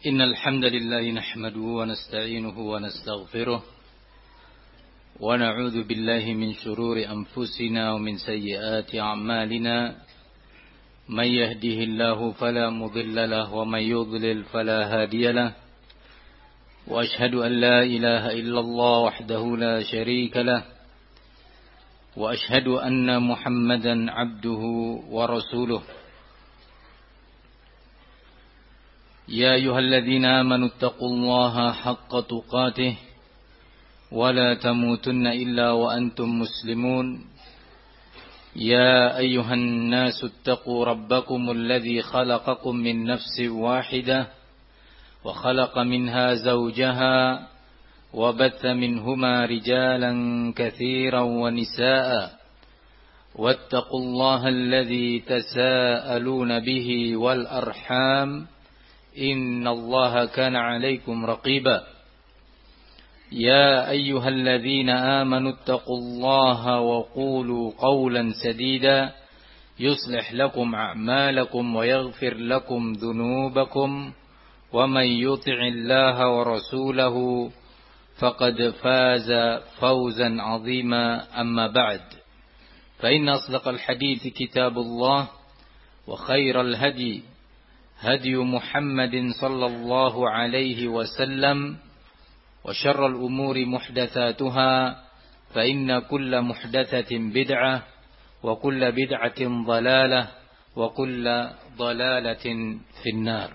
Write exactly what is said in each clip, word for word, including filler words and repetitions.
إن الحمد لله نحمده ونستعينه ونستغفره ونعوذ بالله من شرور أنفسنا ومن سيئات أعمالنا من يهده الله فلا مضل له ومن يضلل فلا هادي له وأشهد أن لا إله إلا الله وحده لا شريك له وأشهد أن محمدا عبده ورسوله يا أيها الذين آمنوا اتقوا الله حق تقاته ولا تموتن إلا وأنتم مسلمون يا أيها الناس اتقوا ربكم الذي خلقكم من نفس واحدة وخلق منها زوجها وبث منهما رجالا كثيرا ونساء واتقوا الله الذي تساءلون به والأرحام إن الله كان عليكم رقيبا يا أيها الذين آمنوا اتقوا الله وقولوا قولا سديدا يصلح لكم أعمالكم ويغفر لكم ذنوبكم ومن يطع الله ورسوله فقد فاز فوزا عظيما أما بعد فإن أصدق الحديث كتاب الله وخير الهدي هدي محمد صلى الله عليه وسلم وشر الأمور محدثاتها فإن كل محدثة بدعة وكل بدعة ضلالة وكل ضلالة في النار.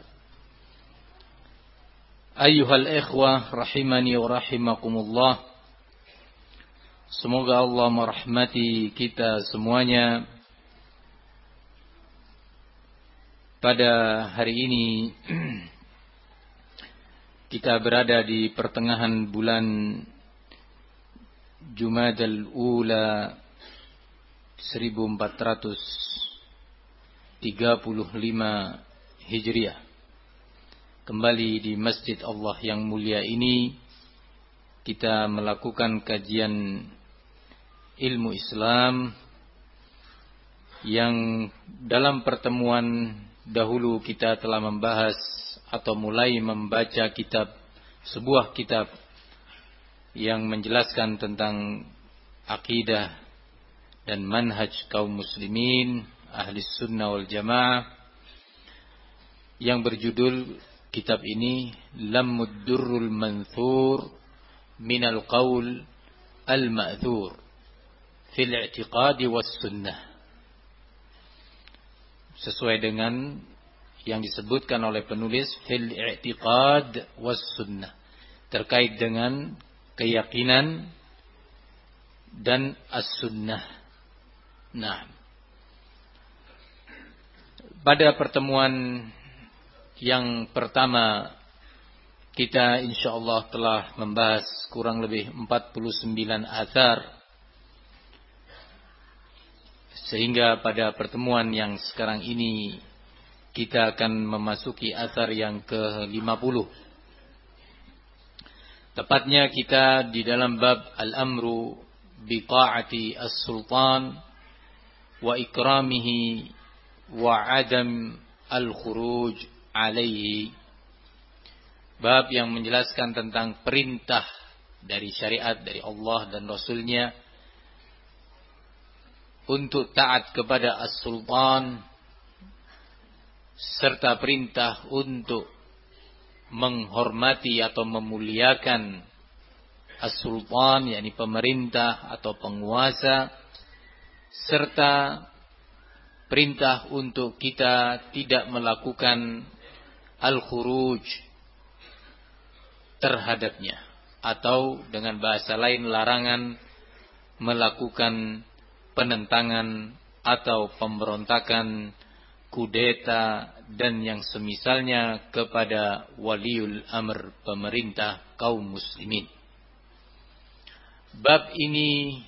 أيها الإخوة rahimani wa rahimakumullah. Semoga Allah merahmati kita semuanya. Pada hari ini kita berada di pertengahan bulan Jumadal Ula seribu empat ratus tiga puluh lima Hijriah. Kembali di Masjid Allah yang mulia ini kita melakukan kajian ilmu Islam yang dalam pertemuan dahulu kita telah membahas atau mulai membaca kitab, sebuah kitab yang menjelaskan tentang akidah dan manhaj kaum muslimin ahli sunnah wal jamaah yang berjudul kitab ini Lammud Durrul Manthur Minal Qaul Al-Ma'thur Fil I'tiqadi Was Sunnah, sesuai dengan yang disebutkan oleh penulis fil i'tiqad was sunnah, terkait dengan keyakinan dan as-sunnah. Nah, pada pertemuan yang pertama kita insyaallah telah membahas kurang lebih empat puluh sembilan athar, sehingga pada pertemuan yang sekarang ini kita akan memasuki athar yang ke lima puluh. Tepatnya kita di dalam bab al-amru bi ta'ati as-sultan wa ikramihi wa adam al-khuruj alaihi. Bab yang menjelaskan tentang perintah dari syariat dari Allah dan Rasulnya untuk taat kepada as-sultan, serta perintah untuk menghormati atau memuliakan as-sultan, yakni pemerintah atau penguasa, serta perintah untuk kita tidak melakukan al-khuruj terhadapnya, atau dengan bahasa lain larangan melakukan penentangan atau pemberontakan, kudeta dan yang semisalnya kepada waliul amr, pemerintah kaum muslimin. Bab ini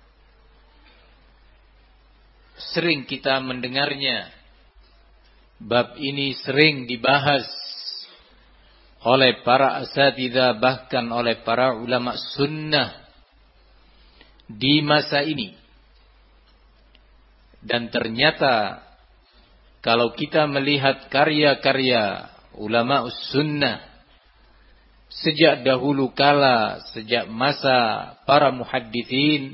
sering kita mendengarnya. Bab ini sering dibahas oleh para asatidzah, bahkan oleh para ulama sunnah di masa ini. Dan ternyata kalau kita melihat karya-karya ulama sunnah sejak dahulu kala, sejak masa para muhadditsin,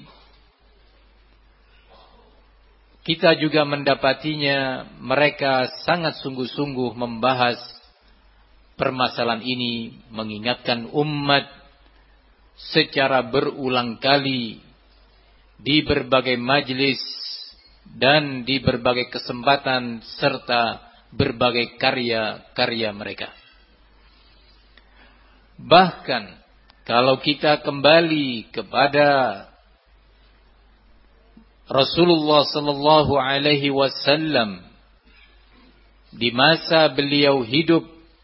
kita juga mendapatinya mereka sangat sungguh-sungguh membahas permasalahan ini, mengingatkan umat secara berulang kali di berbagai majlis dan di berbagai kesempatan serta berbagai karya-karya mereka. Bahkan kalau kita kembali kepada Rasulullah sallallahu alaihi wasallam di masa beliau hidup,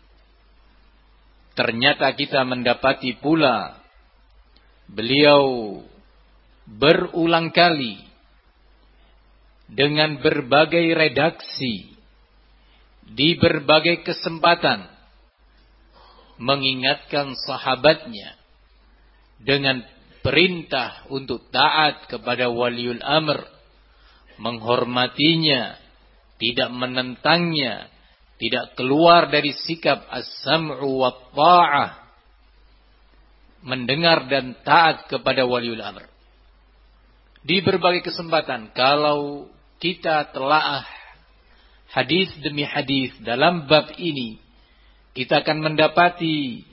ternyata kita mendapati pula beliau berulang kali dengan berbagai redaksi di berbagai kesempatan mengingatkan sahabatnya dengan perintah untuk taat kepada waliul amr, menghormatinya, tidak menentangnya, tidak keluar dari sikap as-sam'u wa ta'ah, mendengar dan taat kepada waliul amr. Di berbagai kesempatan, kalau kita telaah hadis demi hadis dalam bab ini, kita akan mendapati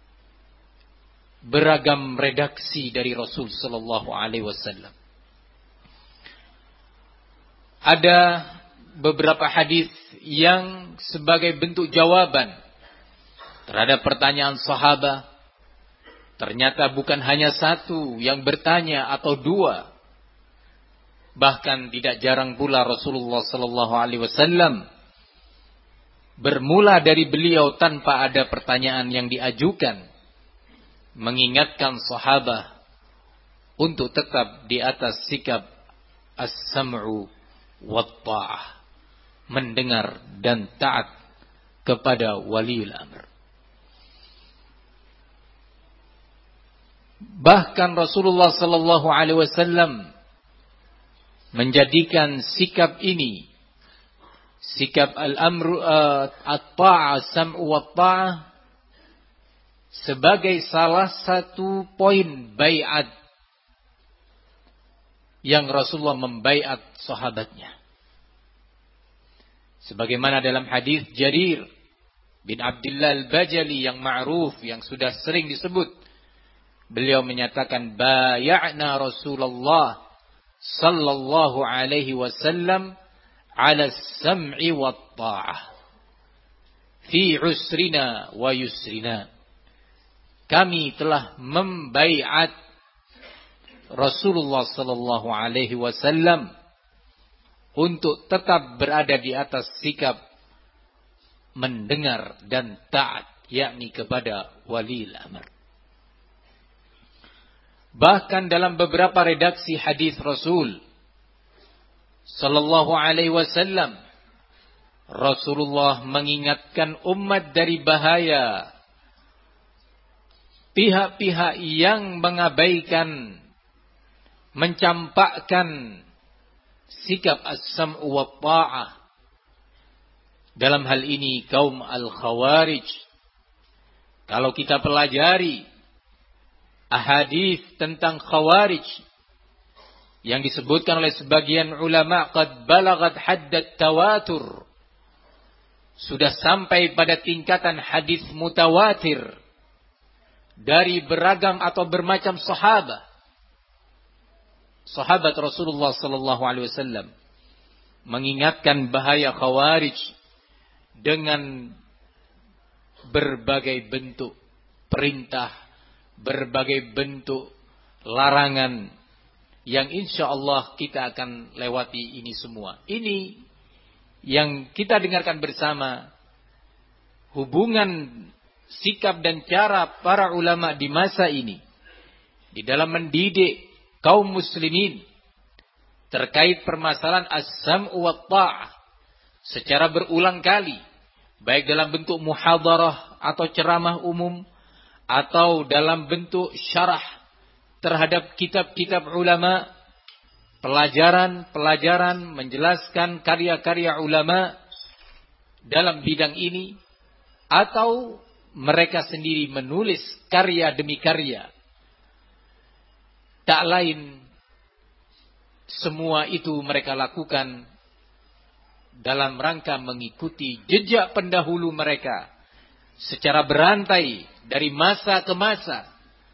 beragam redaksi dari Rasul sallallahu alaihi wasallam. Ada beberapa hadis yang sebagai bentuk jawaban terhadap pertanyaan sahabat. Ternyata bukan hanya satu yang bertanya atau dua. Bahkan tidak jarang pula Rasulullah sallallahu alaihi wasallam bermula dari beliau tanpa ada pertanyaan yang diajukan, mengingatkan sahabat untuk tetap di atas sikap as-sam'u wa ta'ah, mendengar dan taat kepada waliul amr. Bahkan Rasulullah sallallahu alaihi wasallam menjadikan sikap ini, sikap al-amru uh, at-ta'ah, sam'u wa ta'ah, sebagai salah satu poin baiat yang Rasulullah membaiat sahabatnya. Sebagaimana dalam hadis Jarir bin Abdullah al-Bajali yang ma'ruf, yang sudah sering disebut, beliau menyatakan bay'ana Rasulullah sallallahu alaihi wasallam ala sam'i wa ta'ah fi usrina wa yusrina. Kami telah membaiat Rasulullah sallallahu alaihi wasallam untuk tetap berada di atas sikap mendengar dan taat, yakni kepada waliul amr. Bahkan dalam beberapa redaksi hadis Rasul sallallahu alaihi wasallam, Rasulullah mengingatkan umat dari bahaya pihak-pihak yang mengabaikan, mencampakkan sikap as-sam'u wa ta'ah. Dalam hal ini kaum al-khawarij. Kalau kita pelajari ahadits tentang khawarij yang disebutkan oleh sebagian ulama, qad balagat haddat tawatur, sudah sampai pada tingkatan hadis mutawatir dari beragam atau bermacam sahabat. Sahabat Rasulullah sallallahu alaihi wasallam mengingatkan bahaya khawarij dengan berbagai bentuk perintah, berbagai bentuk larangan yang insya Allah kita akan lewati ini semua. Ini yang kita dengarkan bersama, hubungan sikap dan cara para ulama di masa ini di dalam mendidik kaum muslimin terkait permasalahan as-sam'u wa ta'ah secara berulang kali, baik dalam bentuk muhadarah atau ceramah umum atau dalam bentuk syarah terhadap kitab-kitab ulama, pelajaran-pelajaran menjelaskan karya-karya ulama dalam bidang ini, atau mereka sendiri menulis karya demi karya. Tak lain, semua itu mereka lakukan dalam rangka mengikuti jejak pendahulu mereka secara berantai dari masa ke masa.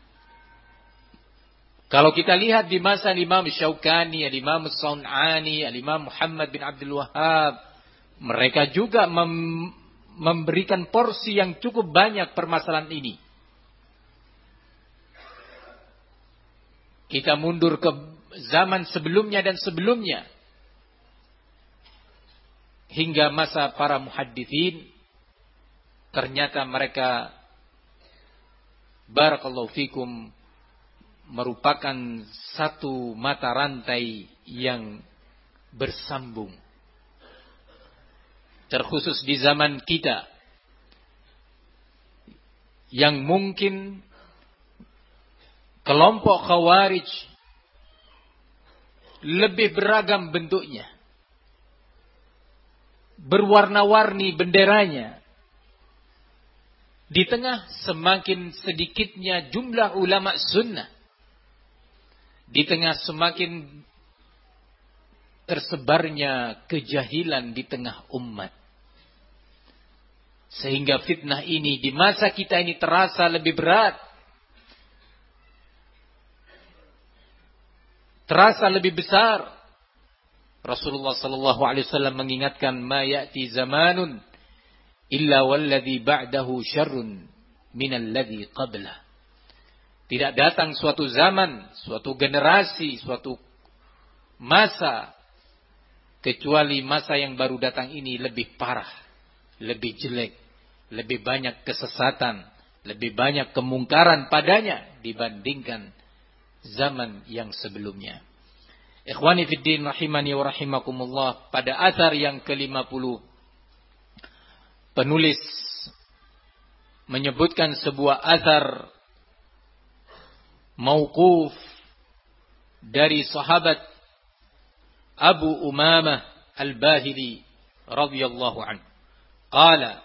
Kalau kita lihat di masa Imam Syaukani, Imam Sun'ani, Imam Muhammad bin Abdul Wahhab, mereka juga mem- memberikan porsi yang cukup banyak permasalahan ini. Kita mundur ke zaman sebelumnya dan sebelumnya, hingga masa para muhadditsin, ternyata mereka, barakallahu fikum, merupakan satu mata rantai yang bersambung. Terkhusus di zaman kita, yang mungkin kelompok Khawarij lebih beragam bentuknya, berwarna-warni benderanya. Di tengah semakin sedikitnya jumlah ulama sunnah, di tengah semakin tersebarnya kejahilan di tengah umat, sehingga fitnah ini di masa kita ini terasa lebih berat, terasa lebih besar. Rasulullah sallallahu alaihi wasallam mengingatkan, "Ma ya'ti zamanun illa walladhi ba'dahu syarrun minal ladzi qablah." Tidak datang suatu zaman, suatu generasi, suatu masa, kecuali masa yang baru datang ini lebih parah, lebih jelek, lebih banyak kesesatan, lebih banyak kemungkaran padanya dibandingkan zaman yang sebelumnya. Ikhwani fiddin rahimani wa rahimakumullah, pada athar yang ke lima puluh, penulis menyebutkan sebuah athar mauquf dari sahabat Abu Umamah Al-Bahili radhiyallahu anhu. Qala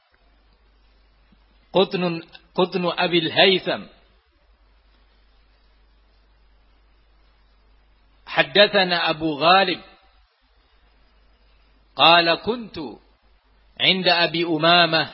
qutnun qutnu Abil Haytham haddathana Abu Ghalib qala kuntu 'inda Abi Umamah.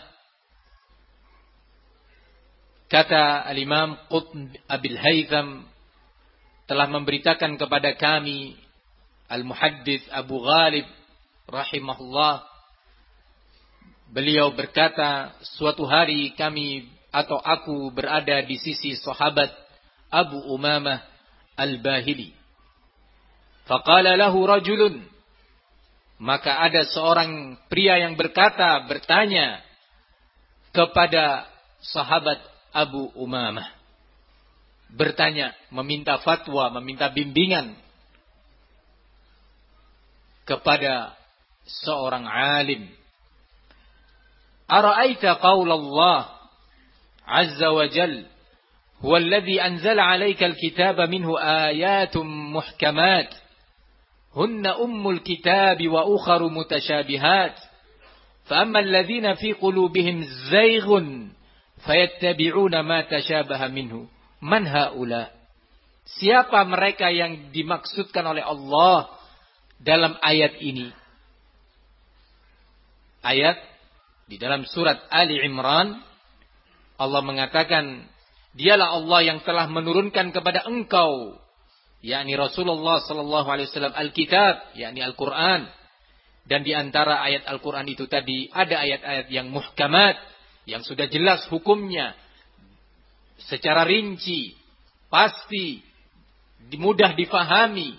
Kata Al-Imam Qutn Abil Haytham telah memberitakan kepada kami Al-Muhaddits Abu Ghalib rahimahullah. Beliau berkata, suatu hari kami atau aku berada di sisi sahabat Abu Umamah Al-Bahili. Faqala lahu rajulun, maka ada seorang pria yang berkata, bertanya kepada sahabat Abu Umamah, bertanya, meminta fatwa, meminta bimbingan kepada seorang alim. Ara'aita qaul Allah azza wa jal, huwa alladhi anzala 'alaika al-kitaba minhu ayatun muhkamat hunna ummul kitabi wa ukharu mutasyabihat fa amma alladhina fi qulubihim zayghun fayattabi'una ma tasyabaha minhu man haula. Siapa mereka yang dimaksudkan oleh Allah dalam ayat ini? Ayat di dalam surat Ali Imran, Allah mengatakan, dialah Allah yang telah menurunkan kepada engkau, yakni Rasulullah sallallahu alaihi wasallam, Alkitab, yakni Al-Quran. Dan di antara ayat Al-Quran itu tadi ada ayat-ayat yang muhkamat, yang sudah jelas hukumnya secara rinci, pasti, mudah difahami,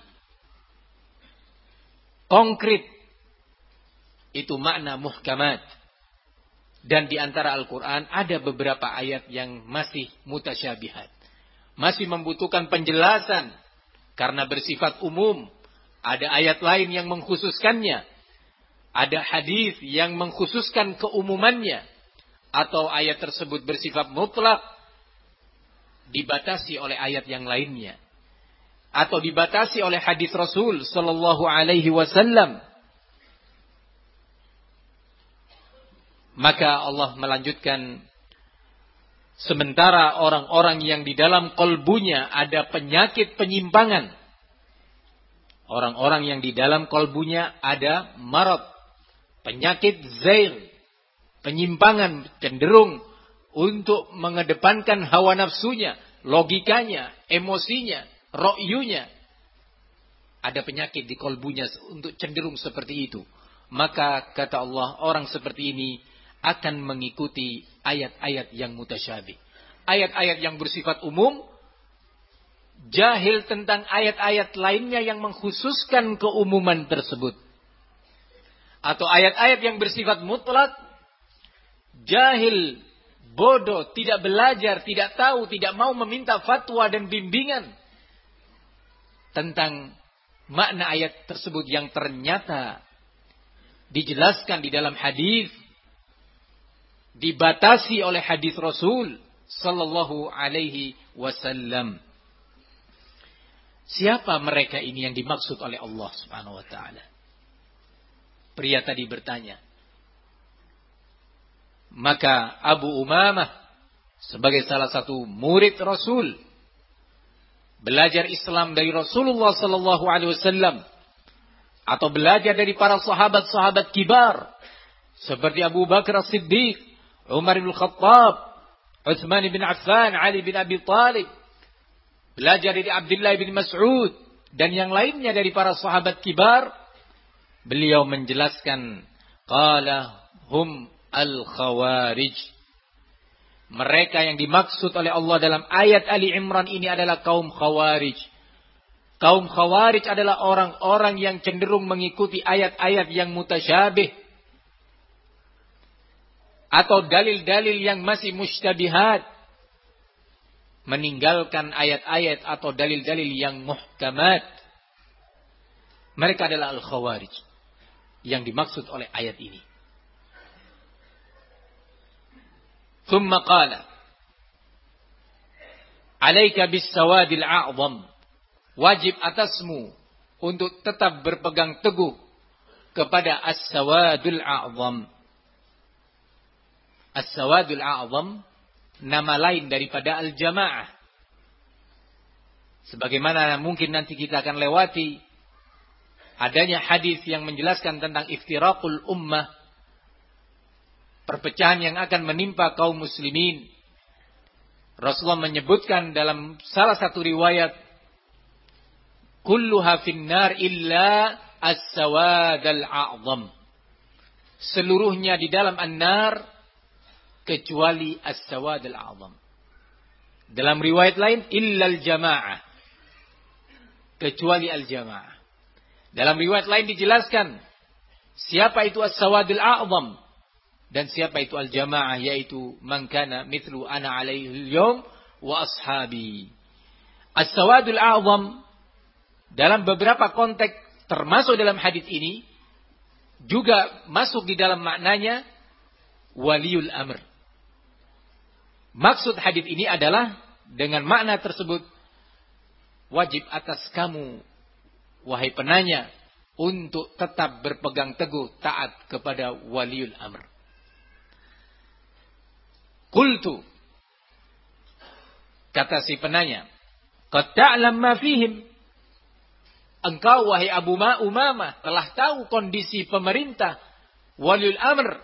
konkret. Itu makna muhkamat. Dan di antara Al-Quran ada beberapa ayat yang masih mutasyabihat, masih membutuhkan penjelasan karena bersifat umum. Ada ayat lain yang mengkhususkannya, ada hadis yang mengkhususkan keumumannya, atau ayat tersebut bersifat mutlak, dibatasi oleh ayat yang lainnya, atau dibatasi oleh hadis Rasul sallallahu alaihi wasallam. Maka Allah melanjutkan, sementara orang-orang yang di dalam kolbunya ada penyakit penyimpangan, orang-orang yang di dalam kolbunya ada marad, penyakit zair, penyimpangan, cenderung untuk mengedepankan hawa nafsunya, logikanya, emosinya, ro'yunya, ada penyakit di kolbunya untuk cenderung seperti itu. Maka kata Allah, orang seperti ini akan mengikuti ayat-ayat yang mutasyabih, ayat-ayat yang bersifat umum, jahil tentang ayat-ayat lainnya yang mengkhususkan keumuman tersebut. Atau ayat-ayat yang bersifat mutlak, jahil, bodoh, tidak belajar, tidak tahu, tidak mau meminta fatwa dan bimbingan tentang makna ayat tersebut yang ternyata dijelaskan di dalam hadis, dibatasi oleh hadis Rasul sallallahu alaihi wasallam. Siapa mereka ini yang dimaksud oleh Allah Subhanahu wa taala? Pria tadi bertanya. Maka Abu Umamah sebagai salah satu murid Rasul, belajar Islam dari Rasulullah sallallahu alaihi wasallam, atau belajar dari para sahabat-sahabat kibar seperti Abu Bakar As-Siddiq, Umar bin Khattab, Utsman bin Affan, Ali bin Abi Thalib, belajar dari Abdullah bin Mas'ud dan yang lainnya dari para sahabat kibar. Beliau menjelaskan, qala hum al-khawarij. Mereka yang dimaksud oleh Allah dalam ayat Ali Imran ini adalah kaum khawarij. Kaum khawarij adalah orang-orang yang cenderung mengikuti ayat-ayat yang mutasyabih, atau dalil-dalil yang masih mushtabihat, meninggalkan ayat-ayat atau dalil-dalil yang muhkamat. Mereka adalah al-khawarij yang dimaksud oleh ayat ini. Thumma qala, alaika bis-sawadil a'zam. Wajib atasmu untuk tetap berpegang teguh kepada as-sawadul a'zam. As-sawadul a'zam nama lain daripada al-jamaah. Sebagaimana mungkin nanti kita akan lewati, adanya hadis yang menjelaskan tentang iftiraqul ummah, perpecahan yang akan menimpa kaum muslimin. Rasulullah menyebutkan dalam salah satu riwayat, kulluha finnar illa as-sawadul a'zam. Seluruhnya di dalam an-nar kecuali as-sawadul a'zam. Dalam riwayat lain, illal jamaah, kecuali al-jamaah. Dalam riwayat lain dijelaskan siapa itu as-sawadul a'zam dan siapa itu al-jamaah, yaitu man kana mithlu ana alaihi al-yawm wa ashabi. As-sawadul a'zam dalam beberapa konteks termasuk dalam hadis ini juga masuk di dalam maknanya waliul amr. Maksud hadis ini adalah dengan makna tersebut, wajib atas kamu wahai penanya untuk tetap berpegang teguh taat kepada waliul amr. Qultu, kata si penanya, qad ta'lam ma fihim. Engkau wahai Abu Umamah telah tahu kondisi pemerintah waliul amr,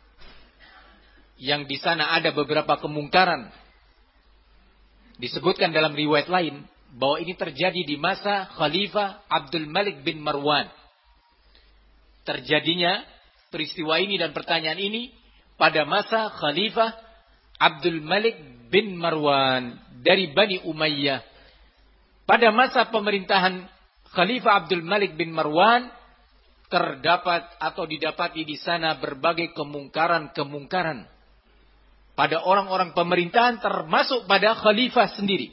yang di sana ada beberapa kemungkaran. Disebutkan dalam riwayat lain bahwa ini terjadi di masa Khalifah Abdul Malik bin Marwan. Terjadinya peristiwa ini dan pertanyaan ini pada masa Khalifah Abdul Malik bin Marwan dari Bani Umayyah. Pada masa pemerintahan Khalifah Abdul Malik bin Marwan terdapat atau didapati di sana berbagai kemungkaran-kemungkaran pada orang-orang pemerintahan, termasuk pada khalifah sendiri.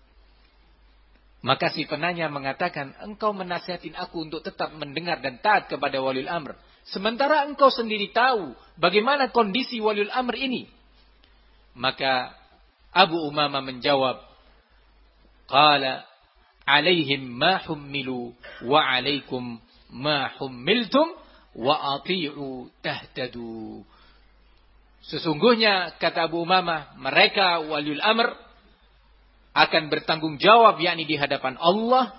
Maka si penanya mengatakan, engkau menasihatin aku untuk tetap mendengar dan taat kepada waliul amr, sementara engkau sendiri tahu bagaimana kondisi waliul amr ini. Maka Abu Umamah menjawab, qala alaihim ma hummilu wa alaikum ma hummiltum wa ati'u tahtadu. Sesungguhnya kata Abu Umamah, mereka waliul amr akan bertanggung jawab, yakni di hadapan Allah,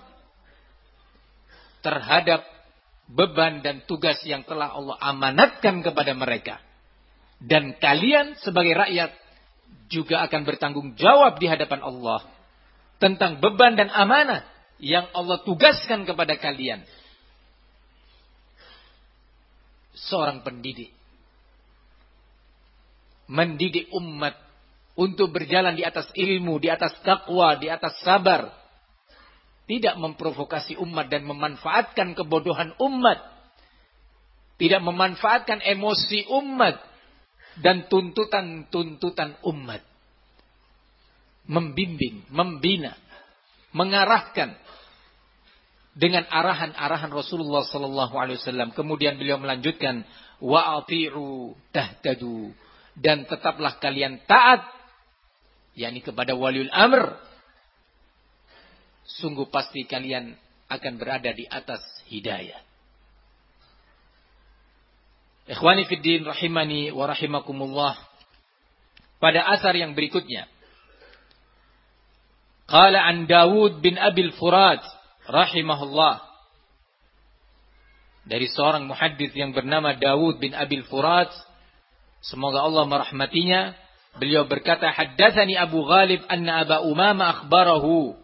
terhadap beban dan tugas yang telah Allah amanatkan kepada mereka. Dan kalian sebagai rakyat juga akan bertanggung jawab di hadapan Allah tentang beban dan amanah yang Allah tugaskan kepada kalian. Seorang pendidik mendidik umat untuk berjalan di atas ilmu, di atas takwa, di atas sabar. Tidak memprovokasi umat dan memanfaatkan kebodohan umat. Tidak memanfaatkan emosi umat dan tuntutan-tuntutan umat. Membimbing, membina, mengarahkan dengan arahan-arahan Rasulullah sallallahu alaihi wasallam. Kemudian beliau melanjutkan, wa ati'u tahtadu, dan tetaplah kalian taat, yakni kepada waliul amr. Sungguh pasti kalian akan berada di atas hidayah. Ikhwani fiddin rahimani wa rahimakumullah. Pada asar yang berikutnya, qala an Dawud bin Abil Furat rahimahullah, dari seorang muhaddits yang bernama Dawud bin Abil Furat, semoga Allah merahmatinya, beliau berkata, haddatsani Abu Ghalib anna Aba Umamah akhbarahu,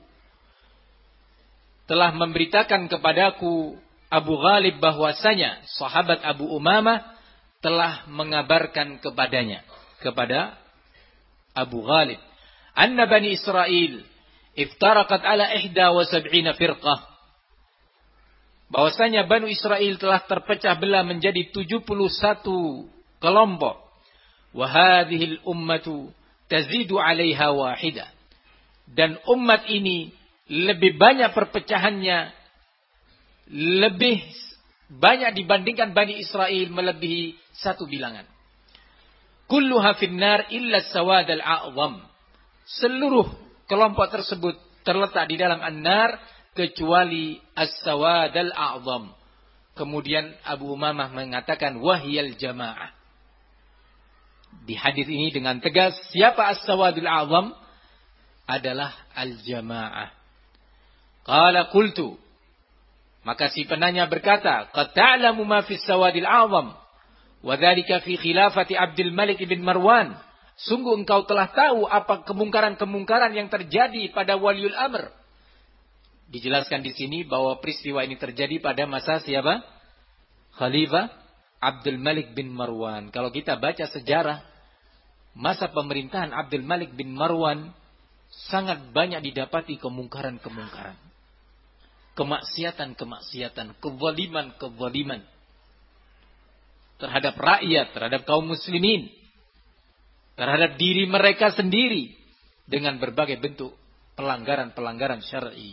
telah memberitakan kepadaku Abu Ghalib bahwasanya sahabat Abu Umamah telah mengabarkan kepadanya, kepada Abu Ghalib, anna Bani Israel iftaraqat ala ihda wa sab'ina firqah, bahwasanya Bani Israel telah terpecah belah menjadi tujuh puluh satu kelompok. Wa hadhil ummatu tazidu 'alaiha wahida, dan umat ini lebih banyak perpecahannya, lebih banyak dibandingkan Bani Israel, melebihi satu bilangan. Kulluha finnar illa sawad al-a'zam, seluruh kelompok tersebut terletak di dalam an-nar kecuali as-sawad al-a'zam. Kemudian Abu Umamah mengatakan wahyal jamaah. Di hadis ini dengan tegas, siapa as-sawadul a'zam? Adalah al-jamaah. Qala qultu, maka si penanya berkata, qad ta'lamu ma fi as-sawadil a'zam wa dzalika fi khilafati Abdul Malik bin Marwan. Sungguh engkau telah tahu apa kemungkaran-kemungkaran yang terjadi pada waliul amr. Dijelaskan di sini bahwa peristiwa ini terjadi pada masa siapa? Khalifah Abdul Malik bin Marwan. Kalau kita baca sejarah, masa pemerintahan Abdul Malik bin Marwan sangat banyak didapati kemungkaran-kemungkaran, kemaksiatan-kemaksiatan, kezaliman-kezaliman terhadap rakyat, terhadap kaum muslimin, terhadap diri mereka sendiri, dengan berbagai bentuk pelanggaran-pelanggaran syar'i.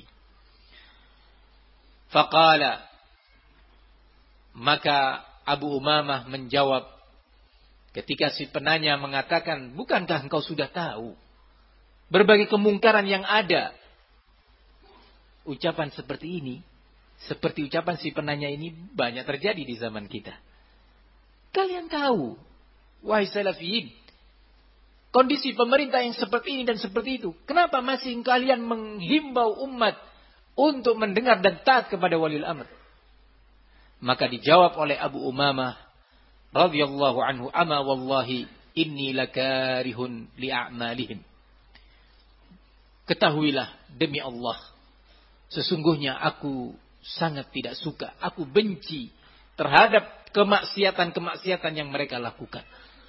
Faqala, maka Abu Umamah menjawab ketika si penanya mengatakan, bukankah engkau sudah tahu berbagai kemungkaran yang ada? Ucapan seperti ini, seperti ucapan si penanya ini, banyak terjadi di zaman kita. Kalian tahu, wahai salafiyin, kondisi pemerintah yang seperti ini dan seperti itu. Kenapa masih kalian menghimbau umat untuk mendengar dan taat kepada waliul amr? Maka dijawab oleh Abu Umamah radhiyallahu anhu, ama wallahi inni lakarihun li'a'malihim. Ketahuilah demi Allah, sesungguhnya aku sangat tidak suka, aku benci terhadap kemaksiatan-kemaksiatan yang mereka lakukan.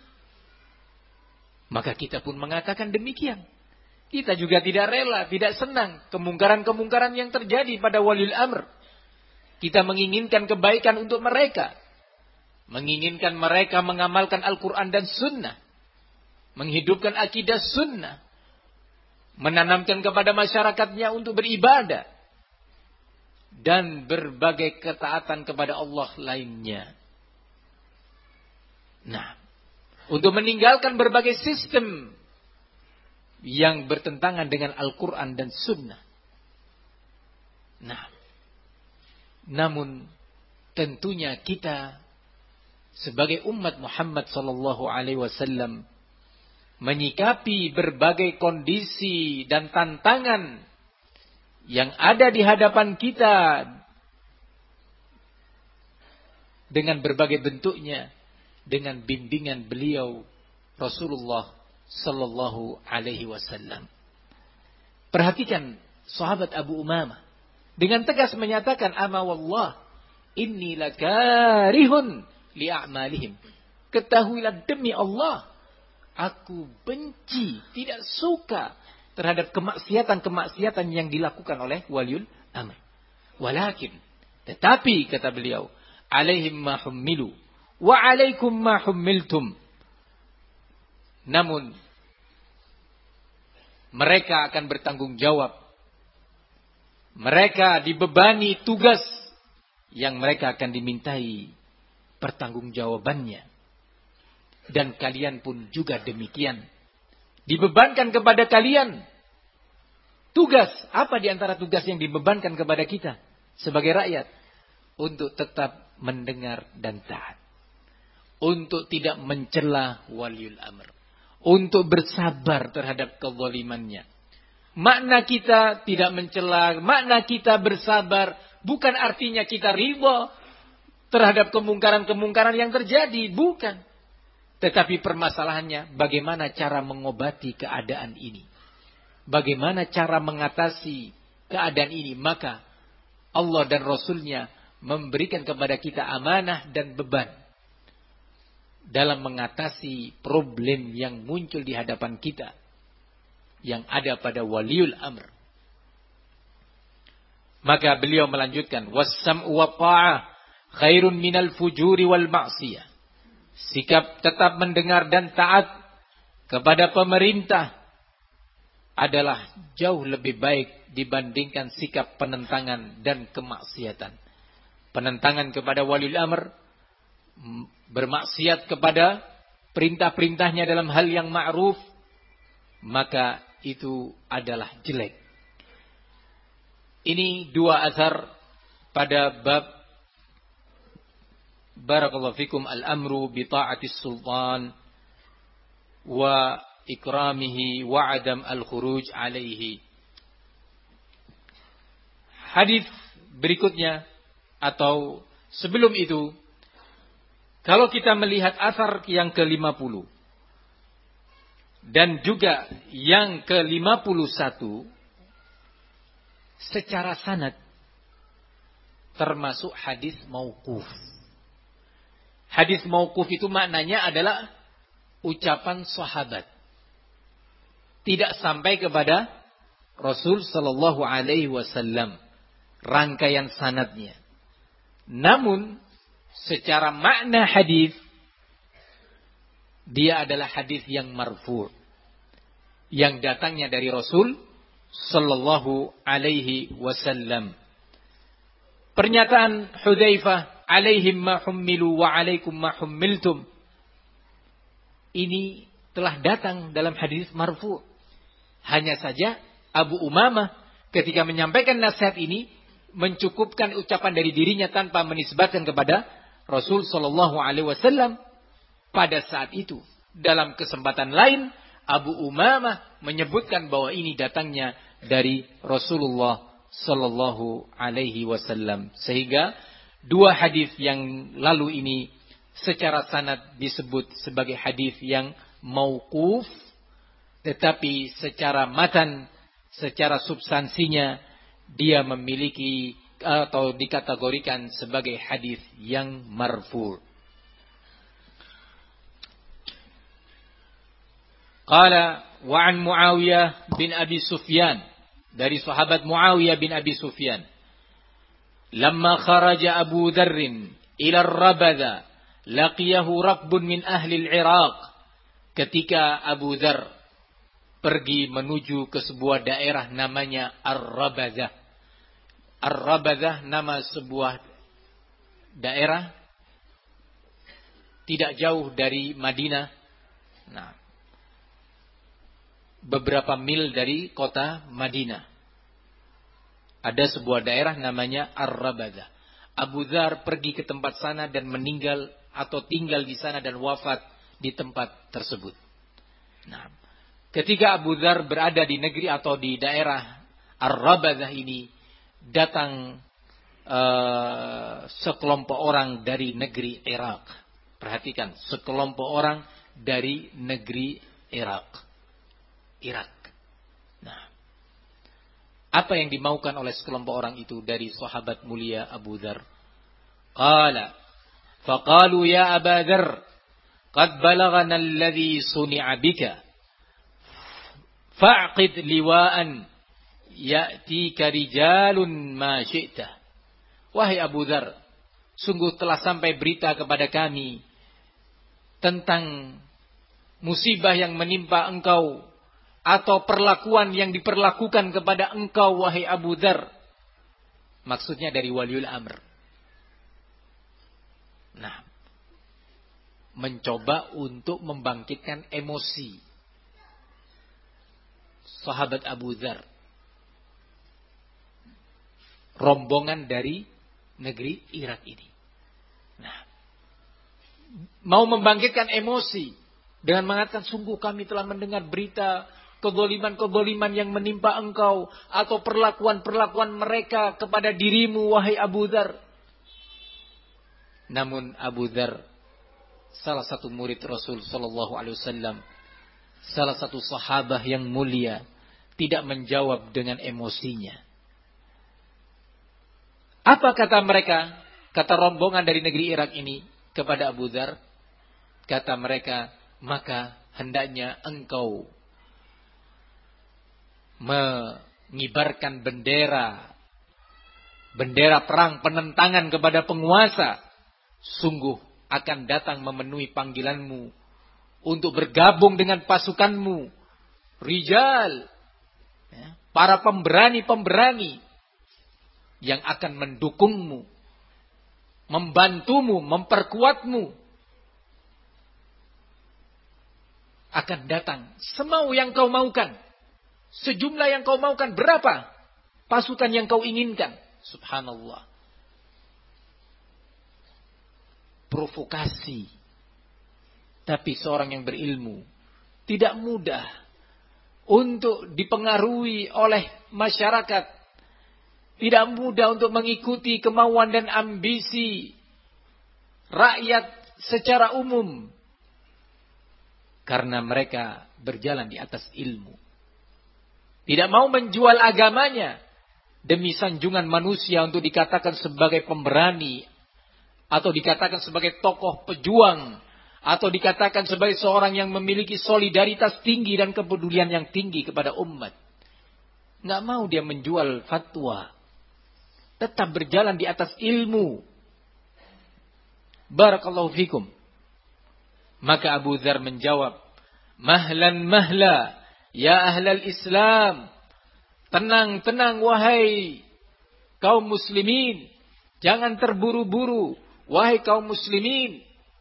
Maka kita pun mengatakan demikian. Kita juga tidak rela, tidak senang kemungkaran-kemungkaran yang terjadi pada waliul amr. Kita menginginkan kebaikan untuk mereka. Menginginkan mereka mengamalkan Al-Quran dan Sunnah. Menghidupkan akidah Sunnah. Menanamkan kepada masyarakatnya untuk beribadah. Dan berbagai ketaatan kepada Allah lainnya. Nah, untuk meninggalkan berbagai sistem yang bertentangan dengan Al-Quran dan Sunnah. Nah, namun tentunya kita sebagai umat Muhammad sallallahu alaihi wasallam menyikapi berbagai kondisi dan tantangan yang ada di hadapan kita dengan berbagai bentuknya, dengan bimbingan beliau Rasulullah sallallahu alaihi wasallam. Perhatikan sahabat Abu Umamah dengan tegas menyatakan, ama wallah inni lakarihun li'amalihim. Ketahuilah demi Allah, aku benci, tidak suka terhadap kemaksiatan-kemaksiatan yang dilakukan oleh waliul amr. Walakin, tetapi kata beliau, alaihim ma hummilu wa alaikum ma hummiltum. Namun mereka akan bertanggung jawab. Mereka dibebani tugas yang mereka akan dimintai pertanggungjawabannya. Dan kalian pun juga demikian. Dibebankan kepada kalian tugas. Apa di antara tugas yang dibebankan kepada kita sebagai rakyat? Untuk tetap mendengar dan taat. Untuk tidak mencela waliul amr. Untuk bersabar terhadap kezalimannya. Makna kita tidak mencela, makna kita bersabar bukan artinya kita riba terhadap kemungkaran-kemungkaran yang terjadi, bukan. Tetapi permasalahannya bagaimana cara mengobati keadaan ini. Bagaimana cara mengatasi keadaan ini. Maka Allah dan Rasulnya memberikan kepada kita amanah dan beban dalam mengatasi problem yang muncul di hadapan kita, yang ada pada waliul amr. Maka beliau melanjutkan, was-sam'u wa ta'ah khairun minal fujuri wal ma'siyah. Sikap tetap mendengar dan taat kepada pemerintah adalah jauh lebih baik dibandingkan sikap penentangan dan kemaksiatan. Penentangan kepada waliul amr, bermaksiat kepada perintah-perintahnya dalam hal yang ma'ruf, maka itu adalah jelek. Ini dua asar pada bab barakallahu fikum al-amru bi ta'atis sultan wa ikramihi wa adam al-khuruj alaihi. Hadis berikutnya atau sebelum itu, kalau kita melihat asar yang ke lima puluh dan juga yang ke lima puluh satu secara sanad termasuk hadis mauquf. Hadis mauquf itu maknanya adalah ucapan sahabat. Tidak sampai kepada Rasul sallallahu alaihi wasallam rangkaian sanadnya. Namun secara makna hadis dia adalah hadis yang marfu', yang datangnya dari Rasul sallallahu alaihi wasallam. Pernyataan Hudzaifah, alaihim ma hummilu wa alaikum ma hummiltum, ini telah datang dalam hadis marfu'. Hanya saja Abu Umamah ketika menyampaikan nasihat ini mencukupkan ucapan dari dirinya tanpa menisbatkan kepada Rasul sallallahu alaihi wasallam. Pada saat itu, dalam kesempatan lain, Abu Umamah menyebutkan bahwa ini datangnya dari Rasulullah sallallahu alaihi wasallam. Sehingga dua hadis yang lalu ini secara sanad disebut sebagai hadis yang mauquf, tetapi secara matan, secara substansinya dia memiliki atau dikategorikan sebagai hadis yang marfu'. Qala wa an Muawiyah bin Abi Sufyan, dari sahabat Muawiyah bin Abi Sufyan, lamma kharaja Abu Dzar ila Ar-Rabadha laqiyahu rakbun min ahli al-Iraq. Ketika Abu Dzar pergi menuju ke sebuah daerah namanya Ar-Rabadha. Ar-Rabadha nama sebuah daerah tidak jauh dari Madinah. Nah, beberapa mil dari kota Madinah ada sebuah daerah namanya Ar-Rabadha. Abu Dzar pergi ke tempat sana dan meninggal atau tinggal di sana dan wafat di tempat tersebut. Nah, ketika Abu Dzar berada di negeri atau di daerah Ar-Rabadzah ini, datang uh, sekelompok orang dari negeri Irak. Perhatikan, sekelompok orang dari negeri Irak. Irak. Nah, apa yang dimaukan oleh sekelompok orang itu dari sahabat mulia Abu Dzar? Qala, faqalu ya Aba Dzar, qad balaghana alladhi suni'a bika, fa'qid liwa'an ya'tika rijalun ma syi'ta. Wahai Abu Dzar, sungguh telah sampai berita kepada kami tentang musibah yang menimpa engkau atau perlakuan yang diperlakukan kepada engkau wahai Abu Dzar. Maksudnya dari waliul amr. Nah, mencoba untuk membangkitkan emosi sahabat Abu Dzar, rombongan dari negeri Irak ini. Nah, mau membangkitkan emosi dengan mengatakan, sungguh kami telah mendengar berita kezaliman-kezaliman yang menimpa engkau atau perlakuan-perlakuan mereka kepada dirimu wahai Abu Dzar. Namun Abu Dzar, salah satu murid Rasul sallallahu alaihi wasallam, salah satu sahabat yang mulia, tidak menjawab dengan emosinya. Apa kata mereka? Kata rombongan dari negeri Irak ini kepada Abu Dzar, kata mereka, maka hendaknya engkau mengibarkan bendera, bendera perang penentangan kepada penguasa. Sungguh akan datang memenuhi panggilanmu untuk bergabung dengan pasukanmu, rijal, ya, para pemberani-pemberani yang akan mendukungmu, membantumu, memperkuatmu. Akan datang semau yang kau maukan, sejumlah yang kau maukan, berapa pasukan yang kau inginkan. Subhanallah. Provokasi. Tapi seorang yang berilmu tidak mudah untuk dipengaruhi oleh masyarakat. Tidak mudah untuk mengikuti kemauan dan ambisi rakyat secara umum. Karena mereka berjalan di atas ilmu. Tidak mau menjual agamanya demi sanjungan manusia untuk dikatakan sebagai pemberani, atau dikatakan sebagai tokoh pejuang, atau dikatakan sebagai seorang yang memiliki solidaritas tinggi dan kepedulian yang tinggi kepada umat. Nggak mau dia menjual fatwa. Tetap berjalan di atas ilmu. Barakallahu fikum. Maka Abu Dzar menjawab, mahlan mahla ya ahlal Islam. Tenang, tenang wahai kaum muslimin. Jangan terburu-buru wahai kaum muslimin.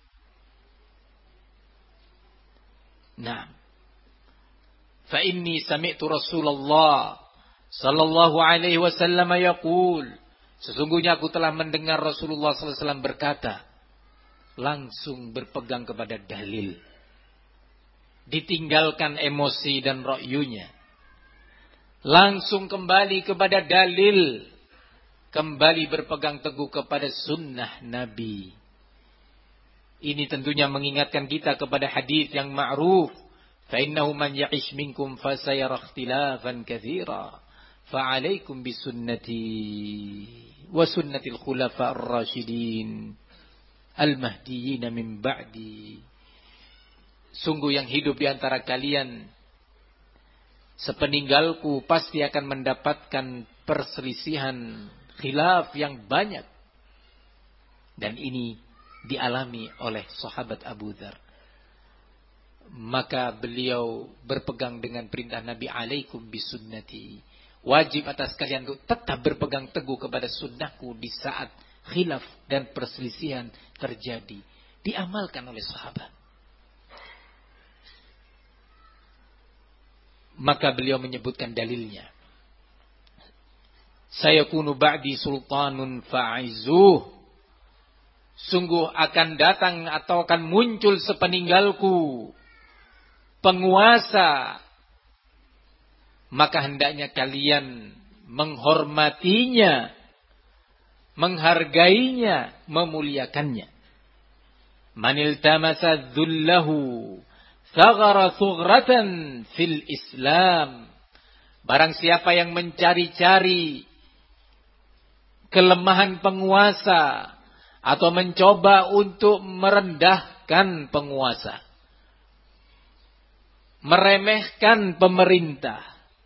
Nah, fa inni sami'tu Rasulullah sallallahu alaihi wasallam yaqul, sesungguhnya aku telah mendengar Rasulullah sallallahu alaihi wasallam berkata. Langsung berpegang kepada dalil, ditinggalkan emosi dan ra'yunya, langsung kembali kepada dalil, kembali berpegang teguh kepada sunnah Nabi. Ini tentunya mengingatkan kita kepada hadis yang ma'ruf, fa innahu man ya'ish minkum fasayara ikhtilafan katsira fa 'alaikum bisunnati wa sunnatil khulafa'ir rasyidin al-mahdiyyin min ba'di. Sungguh yang hidup di antara kalian sepeninggalku pasti akan mendapatkan perselisihan, khilaf yang banyak. Dan ini dialami oleh sahabat Abu Dzar. Maka beliau berpegang dengan perintah Nabi, alaikum bisunnati. Wajib atas kalian untuk tetap berpegang teguh kepada sunnahku di saat khilaf dan perselisihan terjadi. Diamalkan oleh sahabat. Maka beliau menyebutkan dalilnya. Sayakunu ba'di sultanun fa'izuh. sungguh akan datang atau akan muncul sepeninggalku penguasa, maka hendaknya kalian menghormatinya, menghargainya, memuliakannya. Manil tamasa dhullahu thagara thughratan fil Islam. Barang siapa yang mencari-cari kelemahan penguasa atau mencoba untuk merendahkan penguasa, meremehkan pemerintah,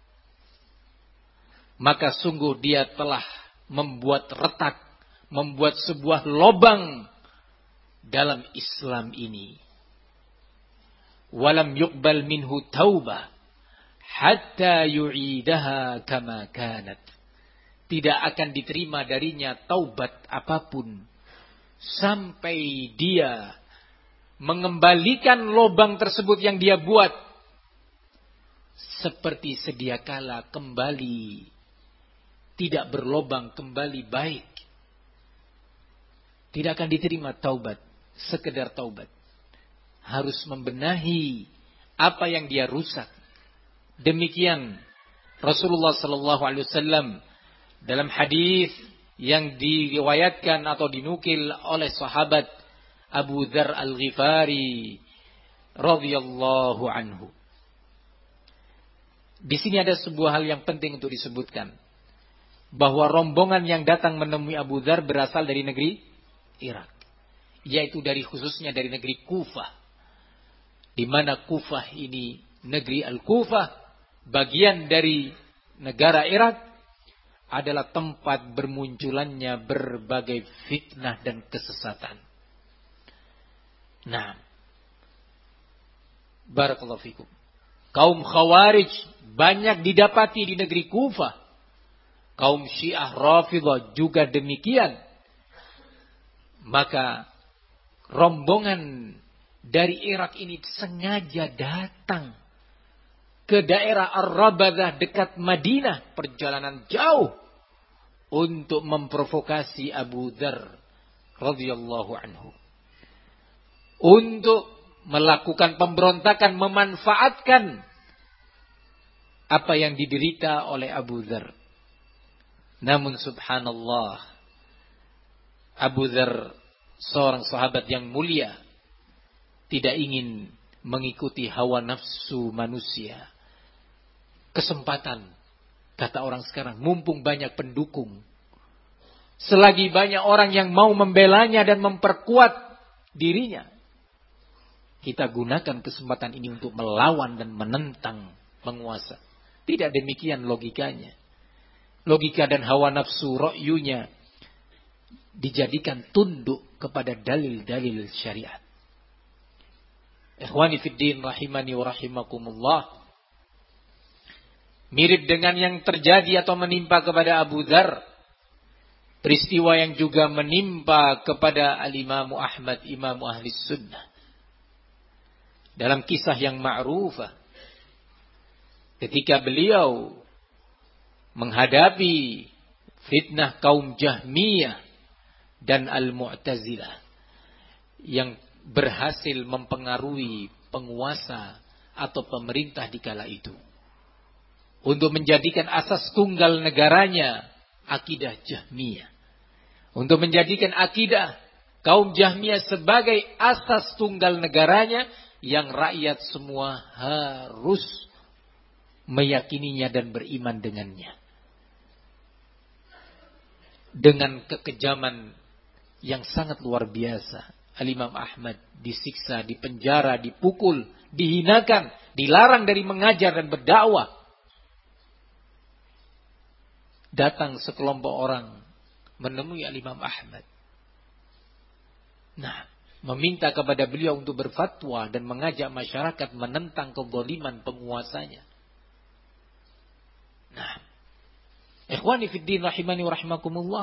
maka sungguh dia telah membuat retak, membuat sebuah lobang dalam Islam ini. Walam yuqbal minhu taubah hatta yu'idaha kama kanat. Tidak akan diterima darinya taubat apapun sampai dia mengembalikan lobang tersebut yang dia buat seperti sedia kala kembali, tidak berlobang, kembali baik. Tidak akan diterima taubat, sekedar taubat. Harus membenahi apa yang dia rusak. Demikian Rasulullah sallallahu alaihi wasallam dalam hadis yang diriwayatkan atau dinukil oleh sahabat Abu Dzar Al-Ghifari radhiyallahu anhu. Di sini ada sebuah hal yang penting untuk disebutkan, bahwa rombongan yang datang menemui Abu Dzar berasal dari negeri Irak, yaitu dari khususnya dari negeri Kufah, di mana Kufah ini negeri Al-Kufah, bagian dari negara Irak, adalah tempat bermunculannya berbagai fitnah dan kesesatan. Nah, barakallahu fikum. Kaum Khawarij banyak didapati di negeri Kufah. Kaum Syiah Rafidhah juga demikian. Maka rombongan dari Irak ini sengaja datang ke daerah Ar-Rabadah dekat Madinah, perjalanan jauh, untuk memprovokasi Abu Dzar radhiyallahu anhu, untuk melakukan pemberontakan, memanfaatkan apa yang diderita oleh Abu Dzar. Namun subhanallah, Abu Dzar, seorang sahabat yang mulia, tidak ingin mengikuti hawa nafsu manusia. Kesempatan, kata orang sekarang, mumpung banyak pendukung, selagi banyak orang yang mau membelanya dan memperkuat dirinya, kita gunakan kesempatan ini untuk melawan dan menentang penguasa. Tidak demikian logikanya. Logika dan hawa nafsu ra'yunya dijadikan tunduk kepada dalil-dalil syariat. Ikhwani fiddin rahimani wa rahimakumullah. Mirip dengan yang terjadi atau menimpa kepada Abu Dzar, peristiwa yang juga menimpa kepada Al-Imam Ahmad, Imam Ahli Sunnah. Dalam kisah yang ma'rufah, ketika beliau menghadapi fitnah kaum Jahmiyah dan Al-Mu'tazilah yang berhasil mempengaruhi penguasa atau pemerintah di kala itu, untuk menjadikan asas tunggal negaranya akidah Jahmiyah, untuk menjadikan akidah kaum Jahmiyah sebagai asas tunggal negaranya yang rakyat semua harus meyakininya dan beriman dengannya. Dengan kekejaman yang sangat luar biasa, Al-Imam Ahmad disiksa, dipenjara, dipukul, dihinakan, dilarang dari mengajar dan berdakwah. Datang sekelompok orang menemui Al-Imam Ahmad. Nah, meminta kepada beliau untuk berfatwa dan mengajak masyarakat menentang kezaliman penguasanya. Nah, ikhwani fiddin rahimani wa rahimakumullah,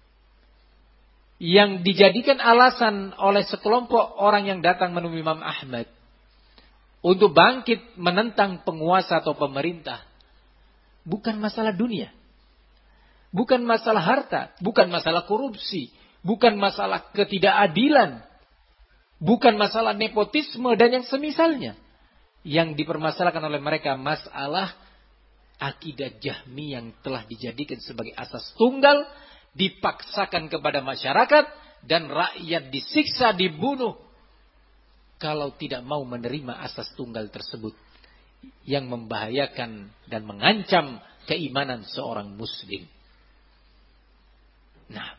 yang dijadikan alasan oleh sekelompok orang yang datang menemui Imam Ahmad untuk bangkit menentang penguasa atau pemerintah, bukan masalah dunia, bukan masalah harta, bukan masalah korupsi, bukan masalah ketidakadilan, bukan masalah nepotisme dan yang semisalnya. Yang dipermasalahkan oleh mereka masalah akidah Jahmi yang telah dijadikan sebagai asas tunggal, dipaksakan kepada masyarakat, dan rakyat disiksa, dibunuh kalau tidak mau menerima asas tunggal tersebut yang membahayakan dan mengancam keimanan seorang muslim. Nah,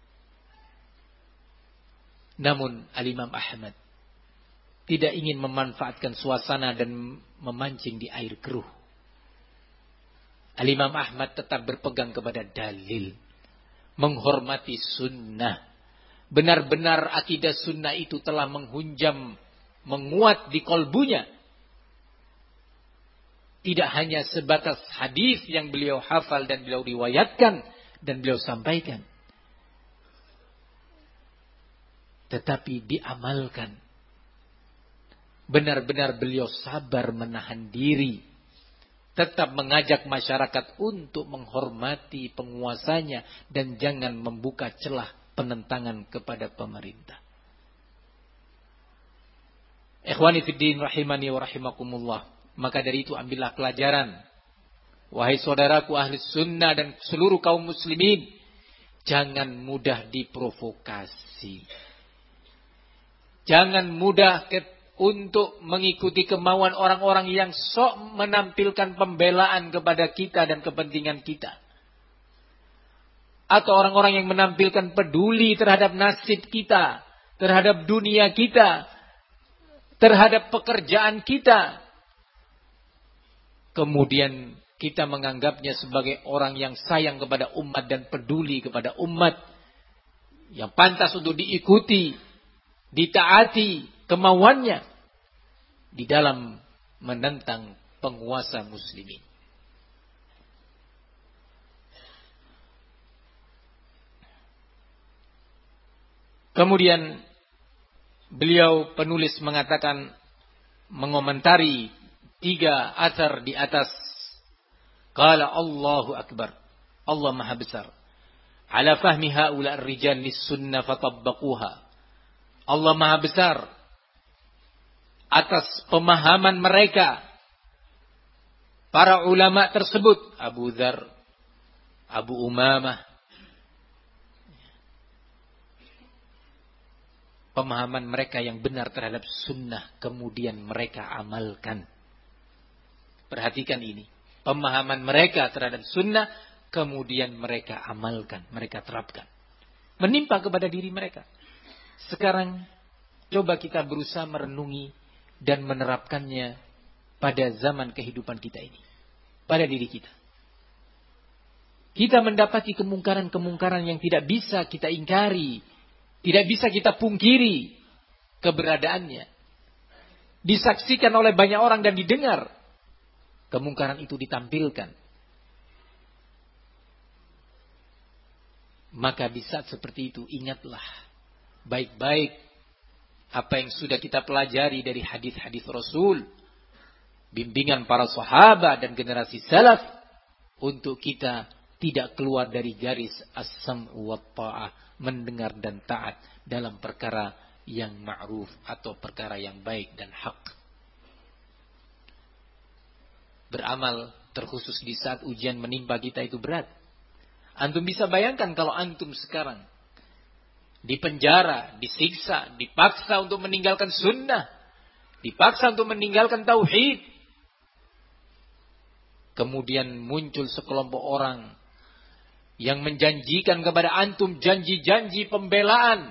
namun Al-Imam Ahmad tidak ingin memanfaatkan suasana dan memancing di air keruh. Al-Imam Ahmad tetap berpegang kepada dalil, menghormati sunnah. Benar-benar akidah sunnah itu telah menghunjam, menguat di kolbunya. Tidak hanya sebatas hadis yang beliau hafal dan beliau riwayatkan dan beliau sampaikan, tetapi diamalkan. Benar-benar beliau sabar menahan diri, tetap mengajak masyarakat untuk menghormati penguasanya dan jangan membuka celah penentangan kepada pemerintah. Ikhwani fiddin rahimani wa rahimakumullah. Maka dari itu ambillah pelajaran. Wahai saudaraku ahli sunnah dan seluruh kaum muslimin, jangan mudah diprovokasi. Jangan mudah ke untuk mengikuti kemauan orang-orang yang sok menampilkan pembelaan kepada kita dan kepentingan kita. Atau orang-orang yang menampilkan peduli terhadap nasib kita, terhadap dunia kita, terhadap pekerjaan kita. Kemudian kita menganggapnya sebagai orang yang sayang kepada umat dan peduli kepada umat, yang pantas untuk diikuti, ditaati kemauannya di dalam menentang penguasa muslimin. Kemudian beliau penulis mengatakan, mengomentari tiga athar di atas. Qala Allahu Akbar, Allah Maha Besar. Ala fahmi haula ar-rijal lis-sunnah fatabbaquha. Allah Maha Besar atas pemahaman mereka, para ulama tersebut, Abu Dzar, Abu Umamah, pemahaman mereka yang benar terhadap sunnah kemudian mereka amalkan. Perhatikan ini, pemahaman mereka terhadap sunnah kemudian mereka amalkan, mereka terapkan, menimpa kepada diri mereka. Sekarang coba kita berusaha merenungi dan menerapkannya pada zaman kehidupan kita ini, pada diri kita. Kita mendapati kemungkaran-kemungkaran yang tidak bisa kita ingkari, tidak bisa kita pungkiri keberadaannya. Disaksikan oleh banyak orang dan didengar. Kemungkaran itu ditampilkan. Maka di saat seperti itu ingatlah baik-baik apa yang sudah kita pelajari dari hadis-hadis Rasul, bimbingan para sahabat dan generasi salaf, untuk kita tidak keluar dari garis as-sam'u wa ta'ah, mendengar dan taat dalam perkara yang ma'ruf atau perkara yang baik dan hak. Beramal terkhusus di saat ujian menimpa kita itu berat. Antum bisa bayangkan kalau antum sekarang dipenjara, disiksa, dipaksa untuk meninggalkan sunnah, dipaksa untuk meninggalkan tauhid. Kemudian muncul sekelompok orang yang menjanjikan kepada antum janji-janji pembelaan,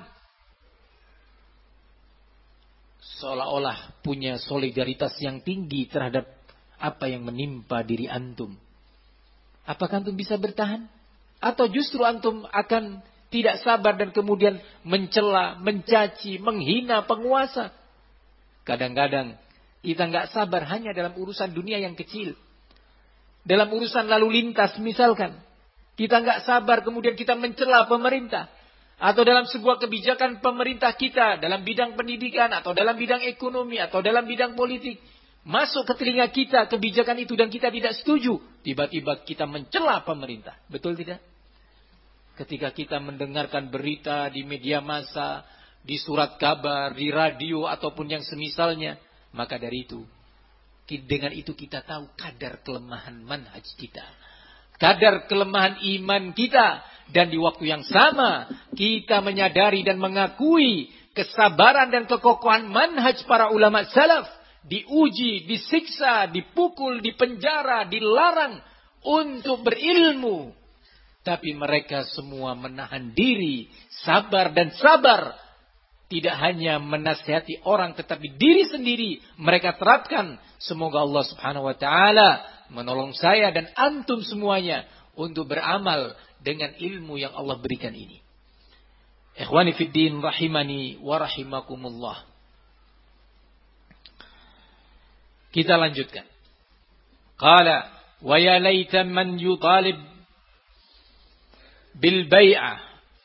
seolah-olah punya solidaritas yang tinggi terhadap apa yang menimpa diri antum. Apakah antum bisa bertahan? Atau justru antum akan tidak sabar dan kemudian mencela, mencaci, menghina penguasa? Kadang-kadang kita nggak sabar hanya dalam urusan dunia yang kecil. Dalam urusan lalu lintas misalkan, kita nggak sabar kemudian kita mencela pemerintah. Atau dalam sebuah kebijakan pemerintah kita, dalam bidang pendidikan, atau dalam bidang ekonomi, atau dalam bidang politik. Masuk ke telinga kita kebijakan itu dan kita tidak setuju. Tiba-tiba kita mencela pemerintah. Betul tidak? Ketika kita mendengarkan berita di media massa, di surat kabar, di radio ataupun yang semisalnya, maka dari itu, dengan itu kita tahu kadar kelemahan manhaj kita, kadar kelemahan iman kita, dan di waktu yang sama kita menyadari dan mengakui kesabaran dan kekokohan manhaj para ulama salaf, diuji, disiksa, dipukul, dipenjara, dilarang untuk berilmu. Tapi mereka semua menahan diri, sabar dan sabar. Tidak hanya menasihati orang, tetapi diri sendiri mereka terapkan. Semoga Allah subhanahu wa ta'ala menolong saya dan antum semuanya untuk beramal dengan ilmu yang Allah berikan ini. Ikhwani fiddin rahimani wa rahimakumullah. Kita lanjutkan. Qala wa ya laita man yutalib bil bai'ah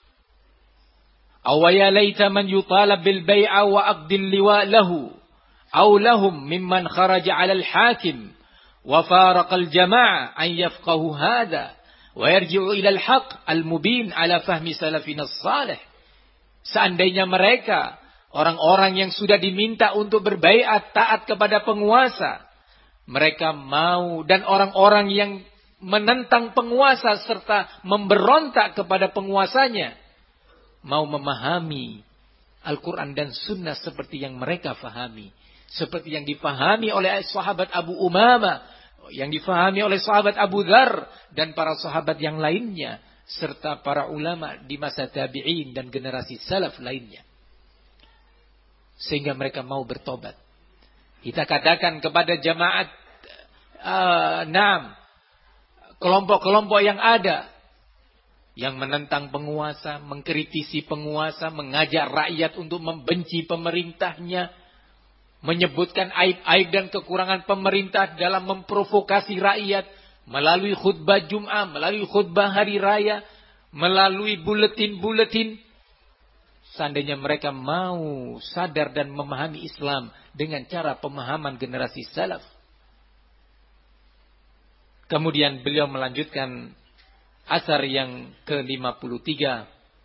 aw ya laita man yutalab bil bai'ah wa aqdil liwa lahu aw lahum mimman kharaja 'ala al hakim wa faraqa al jama'ah an yafqahu hadha wa yarji'u ila al haqq al mubin 'ala fahmi salafina as-salih. Seandainya mereka, orang-orang yang sudah diminta untuk berbaiat taat kepada penguasa, mereka mau, dan orang-orang yang menentang penguasa serta memberontak kepada penguasanya, mau memahami Al-Quran dan Sunnah seperti yang mereka fahami, seperti yang difahami oleh sahabat Abu Umamah, yang difahami oleh sahabat Abu Dzar dan para sahabat yang lainnya, serta para ulama di masa tabi'in dan generasi salaf lainnya. Sehingga mereka mau bertobat. Kita katakan kepada jamaat uh, enam kelompok-kelompok yang ada yang menentang penguasa, mengkritisi penguasa, mengajak rakyat untuk membenci pemerintahnya, menyebutkan aib-aib dan kekurangan pemerintah dalam memprovokasi rakyat melalui khutbah Jum'ah, melalui khutbah hari raya, melalui buletin-buletin. Seandainya mereka mau sadar dan memahami Islam dengan cara pemahaman generasi salaf. Kemudian beliau melanjutkan asar yang ke lima puluh tiga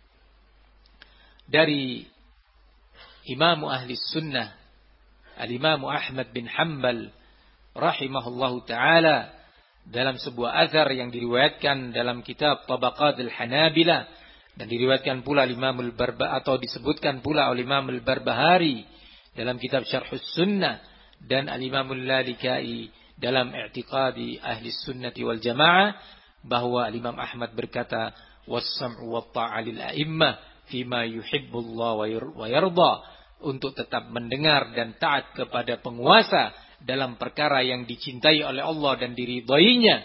dari Imam Ahli Sunnah, Al-Imam Ahmad bin Hanbal rahimahullahu ta'ala, dalam sebuah azhar yang diriwayatkan dalam kitab Tabaqat al-Hanabilah dan diriwayatkan pula Imam al-Barbahari atau disebutkan pula oleh Imam al-Barbahari dalam kitab Syarhus Sunnah dan al-Imam al-Lalikai dalam I'tiqadi Ahli Sunnati wal Jamaah, bahwa Imam Ahmad berkata was-sam'u wat-ta'a lil a'immah fima yuhibbullah wa yarda, untuk tetap mendengar dan taat kepada penguasa dalam perkara yang dicintai oleh Allah dan diridhoinya,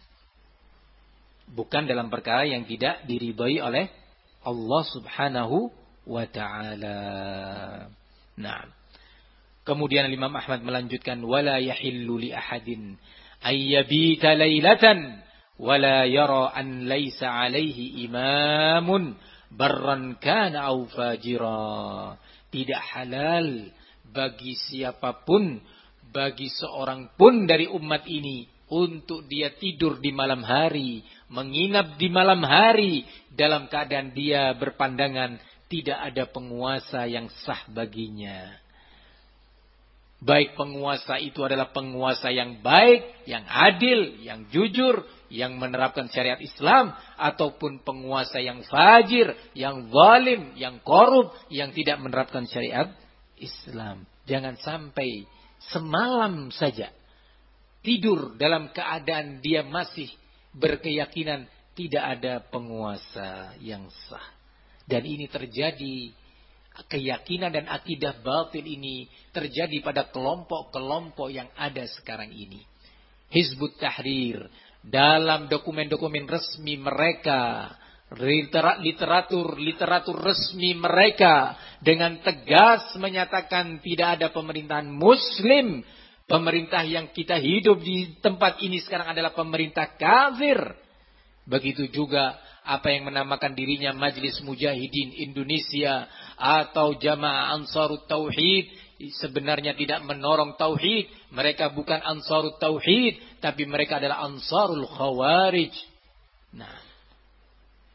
bukan dalam perkara yang tidak diridhoi oleh Allah subhanahu wa ta'ala. Nah, kemudian Imam Ahmad melanjutkan, wala yahillu li ahadin ayyabita lailatan wala yara an laysa alaihi imamun barran kana aw fajira. Tidak halal bagi siapapun, bagi seorang pun dari umat ini, untuk dia tidur di malam hari, menginap di malam hari, dalam keadaan dia berpandangan tidak ada penguasa yang sah baginya. Baik penguasa itu adalah penguasa yang baik, yang adil, yang jujur, yang menerapkan syariat Islam, ataupun penguasa yang fajir, yang zalim, yang korup, yang tidak menerapkan syariat Islam. Jangan sampai semalam saja tidur dalam keadaan dia masih berkeyakinan tidak ada penguasa yang sah. Dan ini terjadi, keyakinan dan akidah batil ini terjadi pada kelompok-kelompok yang ada sekarang ini. Hizbut Tahrir dalam dokumen-dokumen resmi mereka, literatur-literatur resmi mereka, dengan tegas menyatakan tidak ada pemerintahan muslim. Pemerintah yang kita hidup di tempat ini sekarang adalah pemerintah kafir. Begitu juga apa yang menamakan dirinya Majelis Mujahidin Indonesia atau Jamaah Ansarut Tauhid, sebenarnya tidak menorong tauhid. Mereka bukan Ansarut Tauhid, tapi mereka adalah Ansarul Khawarij. Nah,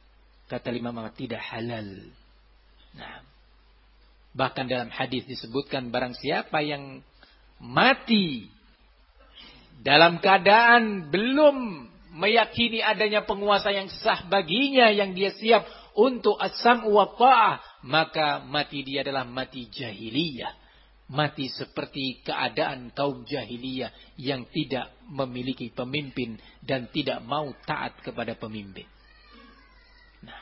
Kata Imam Ahmad, tidak halal. Nah, bahkan dalam hadis disebutkan barang siapa yang mati dalam keadaan belum meyakini adanya penguasa yang sah baginya, yang dia siap untuk as-sam'u wa ta'ah, maka mati dia adalah mati jahiliyah. Mati seperti keadaan kaum jahiliyah yang tidak memiliki pemimpin dan tidak mau taat kepada pemimpin. Nah,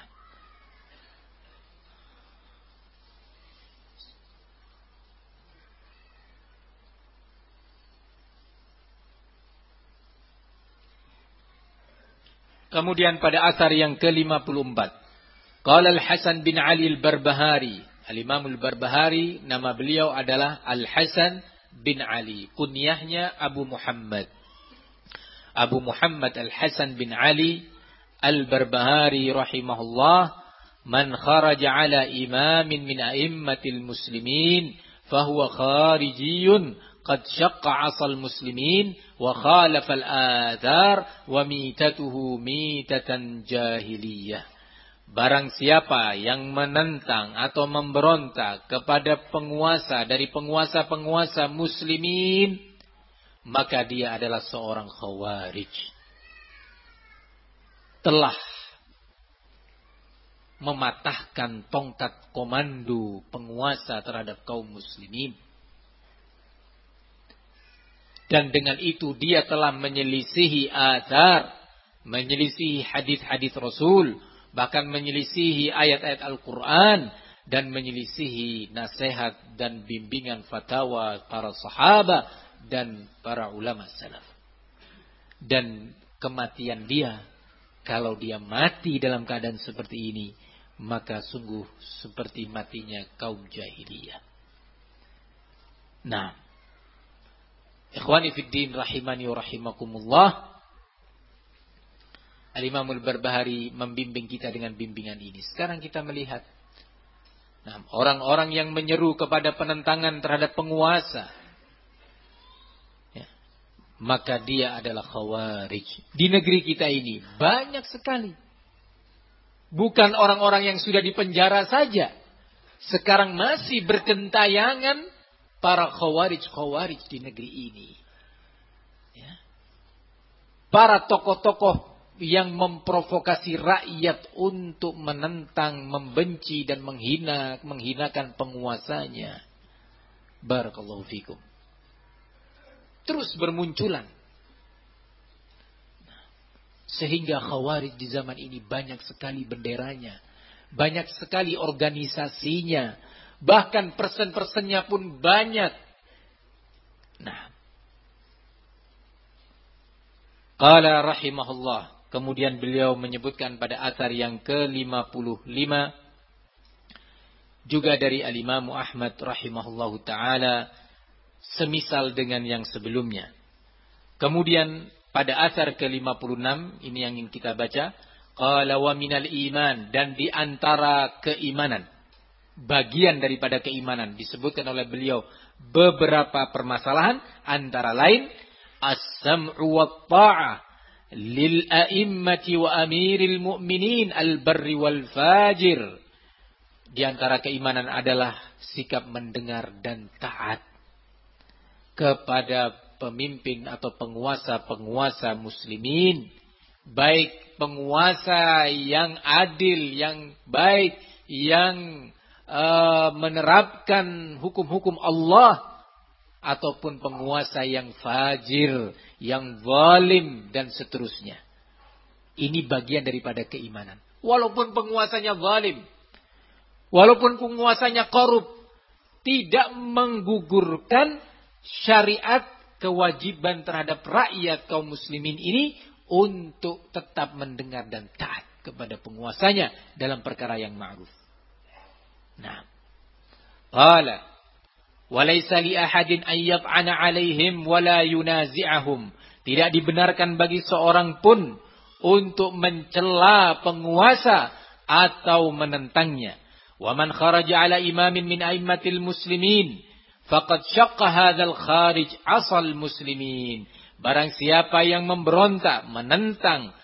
kemudian pada asar yang ke lima puluh empat, qala Al-Hasan bin Ali Al-Barbahari. Al-Imam Al-Barbahari, nama beliau adalah Al-Hasan bin Ali. Kunyahnya Abu Muhammad. Abu Muhammad Al-Hasan bin Ali Al-Barbahari rahimahullah, man kharaja ala imamin min a'immatil muslimin fahuwa kharijiyun qad syaqqa 'asal muslimin wa khalafa al-athar wa mitatuhu mitatan jahiliyah. Barang siapa yang menentang atau memberontak kepada penguasa dari penguasa-penguasa muslimin, maka dia adalah seorang khawarij. Telah mematahkan tongkat komando penguasa terhadap kaum muslimin. Dan dengan itu dia telah menyelisihi athar, menyelisihi hadis-hadis Rasul, bahkan menyelisihi ayat-ayat Al-Quran, dan menyelisihi nasihat dan bimbingan fatwa para sahabat dan para ulama salaf. Dan kematian dia, kalau dia mati dalam keadaan seperti ini, maka sungguh seperti matinya kaum jahiliyah. Nah, ikhwani fiddin rahimani wa rahimakumullah, Al-Imam Al-Barbahari membimbing kita dengan bimbingan ini. Sekarang kita melihat nah, orang-orang yang menyeru kepada penentangan terhadap penguasa, ya, maka dia adalah khawarij. Di negeri kita ini banyak sekali. Bukan orang-orang yang sudah dipenjara saja. Sekarang masih bergentayangan para khawarij-khawarij di negeri ini. Ya. Para tokoh-tokoh yang memprovokasi rakyat untuk menentang, membenci dan menghina, menghinakan penguasanya. Barakallahu fikum. Terus bermunculan. Sehingga khawarij di zaman ini banyak sekali benderanya, banyak sekali organisasinya, bahkan persen-persennya pun banyak. Nah, qala rahimahullah. Kemudian beliau menyebutkan pada athar yang ke lima puluh lima juga dari Al-Imam Ahmad rahimahullahu taala, semisal dengan yang sebelumnya. Kemudian pada athar ke lima puluh enam ini yang ingin kita baca, qala wa minal iman, dan di antara keimanan, bagian daripada keimanan, disebutkan oleh beliau beberapa permasalahan, antara lain as-sam'u wat ta'ah lil a'immati wa amiril mu'minin al-barri wal fajir. Di antara keimanan adalah sikap mendengar dan taat kepada pemimpin atau penguasa-penguasa muslimin, baik penguasa yang adil, yang baik, yang uh, menerapkan hukum-hukum Allah, ataupun penguasa yang fajir, yang zalim dan seterusnya. Ini bagian daripada keimanan. Walaupun penguasanya zalim, walaupun penguasanya korup, tidak menggugurkan syariat kewajiban terhadap rakyat kaum muslimin ini untuk tetap mendengar dan taat kepada penguasanya dalam perkara yang ma'ruf. Nah, qala walaysa li ahadin an yat'ana 'alaihim wala yunazi'ahum. Tidak dibenarkan bagi seorang pun untuk mencela penguasa atau menentangnya. Wa man kharaja 'ala imamin min a'immatil muslimin faqad syaqqa hadzal kharij 'asal muslimin. Barang siapa yang memberontak, menentang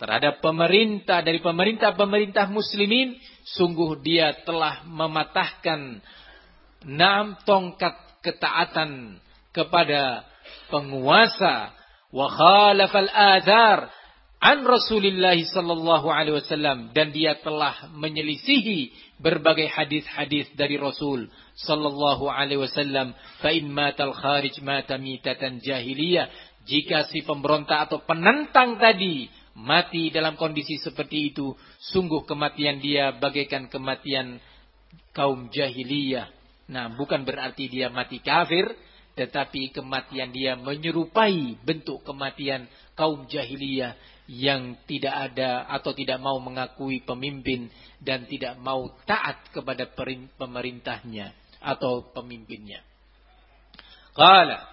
terhadap pemerintah dari pemerintah-pemerintah muslimin, sungguh dia telah mematahkan enam tongkat ketaatan kepada penguasa, wa khalafal adzar an Rasulillah sallallahu alaihi wasallam, dan dia telah menyelisihi berbagai hadis-hadis dari Rasul sallallahu alaihi wasallam. Fa in matal kharij mata mitatan jahiliyah, jika si pemberontak atau penentang tadi mati dalam kondisi seperti itu, sungguh kematian dia bagaikan kematian kaum jahiliyah. Nah, bukan berarti dia mati kafir, tetapi kematian dia menyerupai bentuk kematian kaum jahiliyah yang tidak ada atau tidak mau mengakui pemimpin dan tidak mau taat kepada pemerintahnya atau pemimpinnya. Qala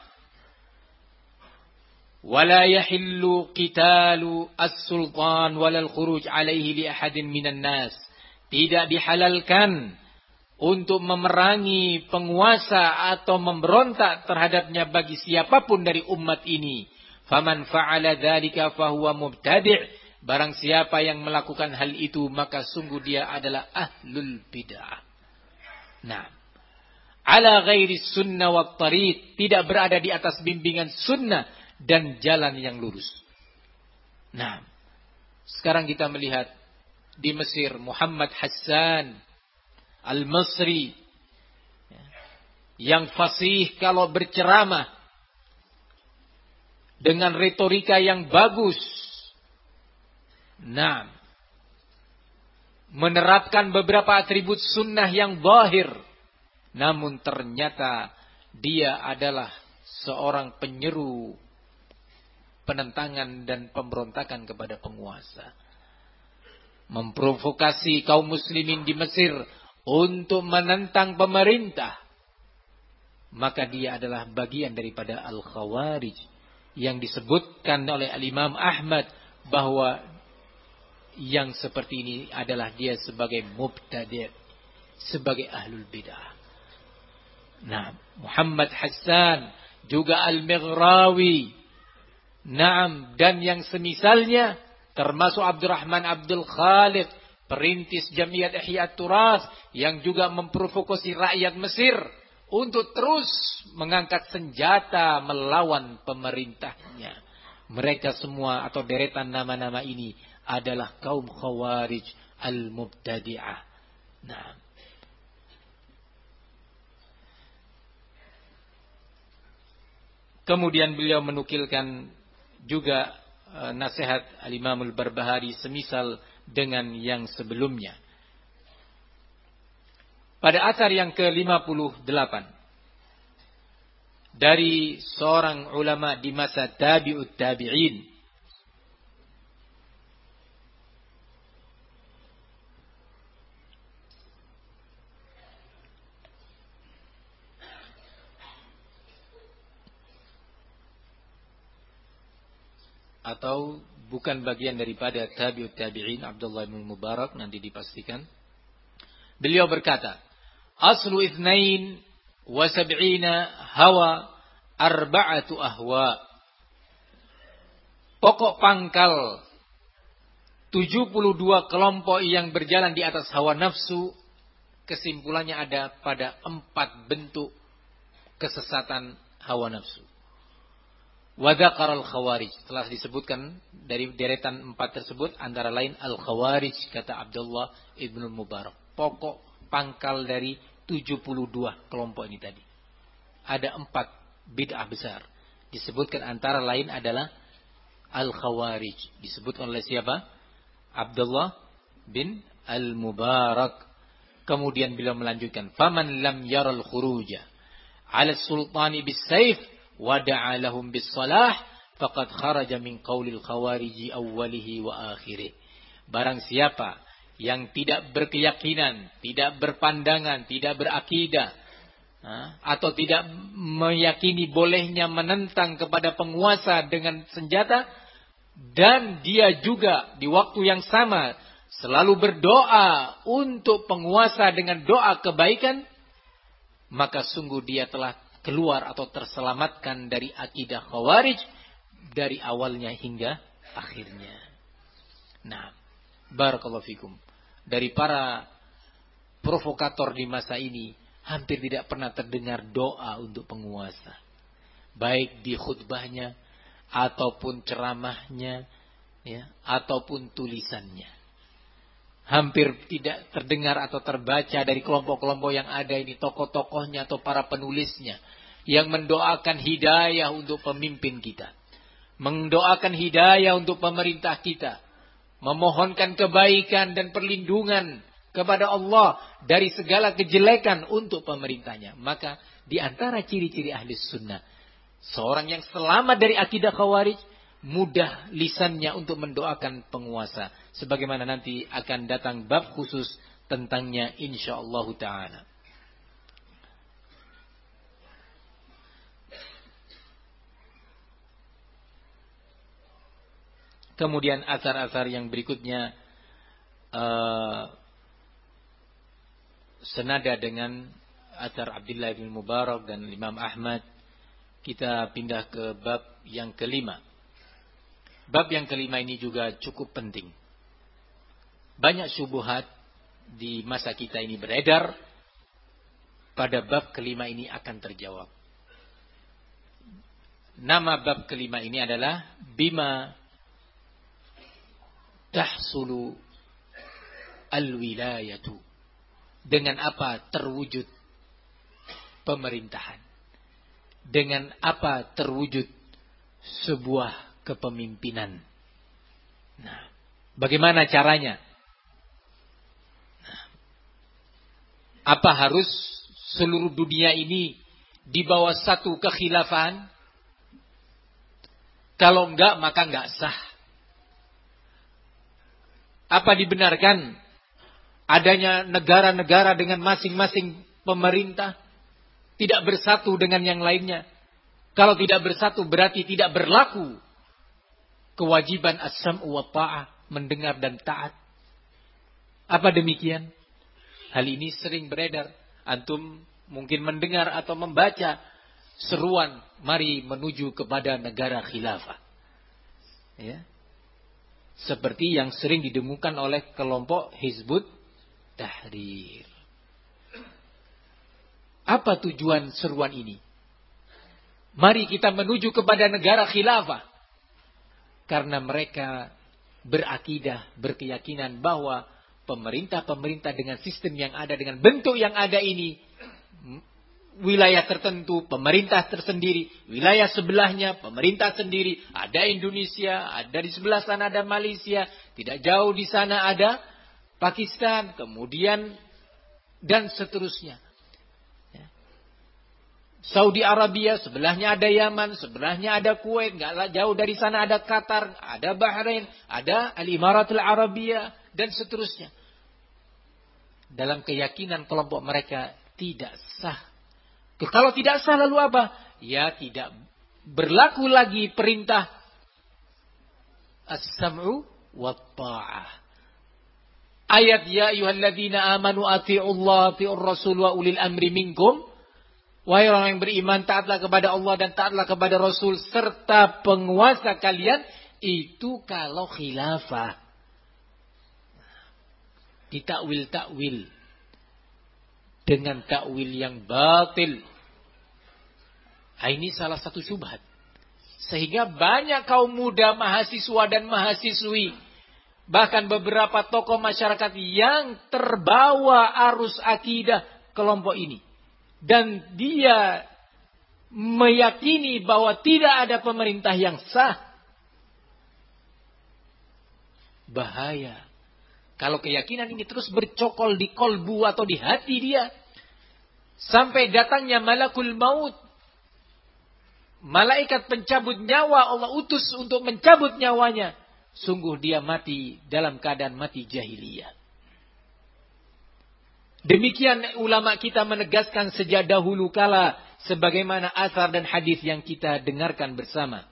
wala yahillu qitalu as-sultan walal khuruj alaihi li ahadin minan nas. Tidak dihalalkan untuk memerangi penguasa atau memberontak terhadapnya bagi siapapun dari umat ini. Faman fa'ala dzalika fahuwa mubtadi'. Barang siapa yang melakukan hal itu, maka sungguh dia adalah ahlul bid'ah. Nah, ala ghairi sunnah wa tariq, tidak berada di atas bimbingan sunnah dan jalan yang lurus. Nah, sekarang kita melihat di Mesir Muhammad Hassan Al-Masri yang fasih kalau berceramah dengan retorika yang bagus. Nah, menerapkan beberapa atribut sunnah yang zahir, namun ternyata dia adalah seorang penyeru penentangan dan pemberontakan kepada penguasa, memprovokasi kaum muslimin di Mesir untuk menentang pemerintah. Maka dia adalah bagian daripada Al-Khawarij yang disebutkan oleh Al-Imam Ahmad bahwa yang seperti ini adalah dia sebagai mubtadi', sebagai ahlul bid'ah. Nah, Muhammad Hassan, juga Al-Mighrawi, Naam, dan yang semisalnya, termasuk Abdurrahman Abdul Khaliq, perintis Jamiat Ihya Turas, yang juga memprovokasi rakyat Mesir untuk terus mengangkat senjata melawan pemerintahnya. Mereka semua atau deretan nama-nama ini adalah kaum Khawarij al-Mubtadi'ah. Nah, kemudian beliau menukilkan juga uh, nasihat Al-Imam Al-Barbahari semisal dengan yang sebelumnya. Pada athar yang ke lima puluh delapan dari seorang ulama di masa tabi'ut tabi'in, atau bukan bagian daripada tabi'ut tabi'in, Abdullah bin Mubarak, nanti dipastikan. Beliau berkata, aslu ithnain wa sab'ina hawa arba'atu ahwa. Pokok pangkal tujuh puluh dua kelompok yang berjalan di atas hawa nafsu, kesimpulannya ada pada empat bentuk kesesatan hawa nafsu. Wa dzakara al-khawarij, telah disebutkan dari deretan empat tersebut antara lain al-khawarij, kata Abdullah ibn Mubarak. Pokok pangkal dari tujuh puluh dua kelompok ini tadi, ada empat bid'ah besar. Disebutkan antara lain adalah al-khawarij. Disebutkan oleh siapa? Abdullah bin al-Mubarak. Kemudian beliau melanjutkan, faman lam yaral khuruja ala sultani bis-sayf wada'a lahum bis-salah faqad kharaja min qaulil khawariji awwalihi wa akhirih. Barang siapa yang tidak berkeyakinan, tidak berpandangan, tidak berakidah, atau tidak meyakini bolehnya menentang kepada penguasa dengan senjata, dan dia juga di waktu yang sama selalu berdoa untuk penguasa dengan doa kebaikan, maka sungguh dia telah keluar atau terselamatkan dari akidah khawarij dari awalnya hingga akhirnya. Nah, barakallahu fikum. Dari para provokator di masa ini, hampir tidak pernah terdengar doa untuk penguasa. Baik di khutbahnya, ataupun ceramahnya, ya, ataupun tulisannya. Hampir tidak terdengar atau terbaca dari kelompok-kelompok yang ada ini, tokoh-tokohnya atau para penulisnya, yang mendoakan hidayah untuk pemimpin kita. Mendoakan hidayah untuk pemerintah kita. Memohonkan kebaikan dan perlindungan kepada Allah dari segala kejelekan untuk pemerintahnya. Maka di antara ciri-ciri ahli sunnah, seorang yang selamat dari akidah khawarij, mudah lisannya untuk mendoakan penguasa. Sebagaimana nanti akan datang bab khusus tentangnya insyaallah ta'ala. Kemudian asar-asar yang berikutnya uh, senada dengan asar Abdullah bin Mubarak dan Imam Ahmad. Kita pindah ke bab yang kelima. Bab yang kelima ini juga cukup penting. Banyak syubhat di masa kita ini beredar. Pada bab kelima ini akan terjawab. Nama bab kelima ini adalah Bima tahsulu al-wilayatu. Dengan apa terwujud pemerintahan? Dengan apa terwujud sebuah kepemimpinan? Nah, bagaimana caranya? Nah, apa harus seluruh dunia ini di bawah satu kekhilafahan? Kalau enggak, maka enggak sah. Apa dibenarkan adanya negara-negara dengan masing-masing pemerintah tidak bersatu dengan yang lainnya? Kalau tidak bersatu berarti tidak berlaku kewajiban as-sam'u wa ta'ah, mendengar dan taat. Apa demikian? Hal ini sering beredar. Antum mungkin mendengar atau membaca seruan, mari menuju kepada negara khilafah. Ya. Seperti yang sering didengungkan oleh kelompok Hizbut Tahrir. Apa tujuan seruan ini? Mari kita menuju kepada negara khilafah. Karena mereka berakidah, berkeyakinan bahwa pemerintah-pemerintah dengan sistem yang ada, dengan bentuk yang ada ini, wilayah tertentu, pemerintah tersendiri, wilayah sebelahnya, pemerintah sendiri, ada Indonesia, ada di sebelah sana ada Malaysia, tidak jauh di sana ada Pakistan, kemudian dan seterusnya. Ya. Saudi Arabia, sebelahnya ada Yaman, sebelahnya ada Kuwait, nggak jauh dari sana ada Qatar, ada Bahrain, ada Al-Imaratul Arabia, dan seterusnya. Dalam keyakinan kelompok mereka tidak sah. Kalau tidak sah lalu apa? Ya tidak berlaku lagi perintah as-sam'u wa ta'ah. Ayat ya ayyuhalladzina amanu athi'ullaha athi'ur rasul wa ulil amri minkum. Wahai orang yang beriman, taatlah kepada Allah dan taatlah kepada Rasul serta penguasa kalian. Itu kalau khilafah. Ditakwil-takwil dengan takwil yang batil. Nah, ini salah satu syubhat. Sehingga banyak kaum muda, mahasiswa dan mahasiswi, bahkan beberapa tokoh masyarakat yang terbawa arus akidah kelompok ini. Dan dia meyakini bahwa tidak ada pemerintah yang sah. Bahaya. Kalau keyakinan ini terus bercokol di kolbu atau di hati dia, sampai datangnya malakul maut, malaikat pencabut nyawa, Allah utus untuk mencabut nyawanya, sungguh dia mati dalam keadaan mati jahiliyah. Demikian ulama kita menegaskan sejak dahulu kala, sebagaimana asar dan hadis yang kita dengarkan bersama.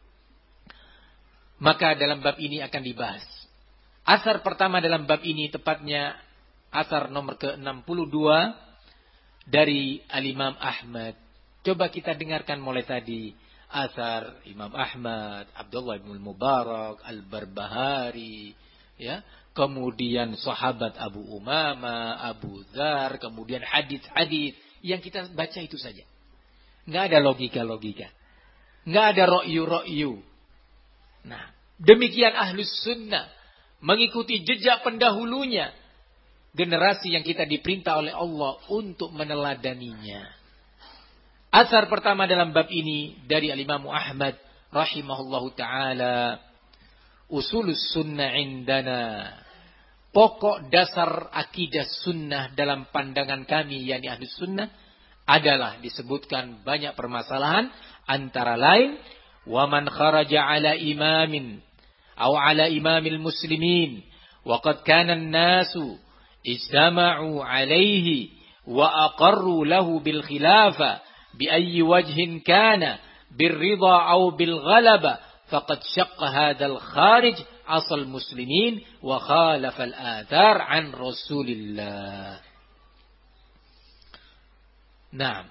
Maka dalam bab ini akan dibahas. Asar pertama dalam bab ini tepatnya asar nomor ke enam puluh dua dari Al-Imam Ahmad. Coba kita dengarkan mulai tadi. Asar Imam Ahmad, Abdullah bin Mubarak, Al-Barbahari, ya, kemudian sahabat Abu Umamah, Abu Dzar, kemudian hadis-hadis yang kita baca itu saja. Nggak ada logika-logika. Nggak ada ro'yu-ro'yu. Nah, demikian ahlus sunnah. Mengikuti jejak pendahulunya. Generasi yang kita diperintah oleh Allah untuk meneladaninya. Asar pertama dalam bab ini dari Al-Imam Ahmad rahimahullahu ta'ala. Usulus sunnah indana. Pokok dasar akidah sunnah dalam pandangan kami, yakni ahlus sunnah, adalah disebutkan banyak permasalahan, antara lain wa man kharaja ala imamin aw ala imamil muslimin wa qad kana an-nasu ijtama'u alayhi wa aqarru lahu bil khilafa bi ayyi wajhin kana bir ridha aw bil ghalaba faqad shaqqa hadzal kharij asal muslimin wa khalafa al athar an rasulillah. Nah,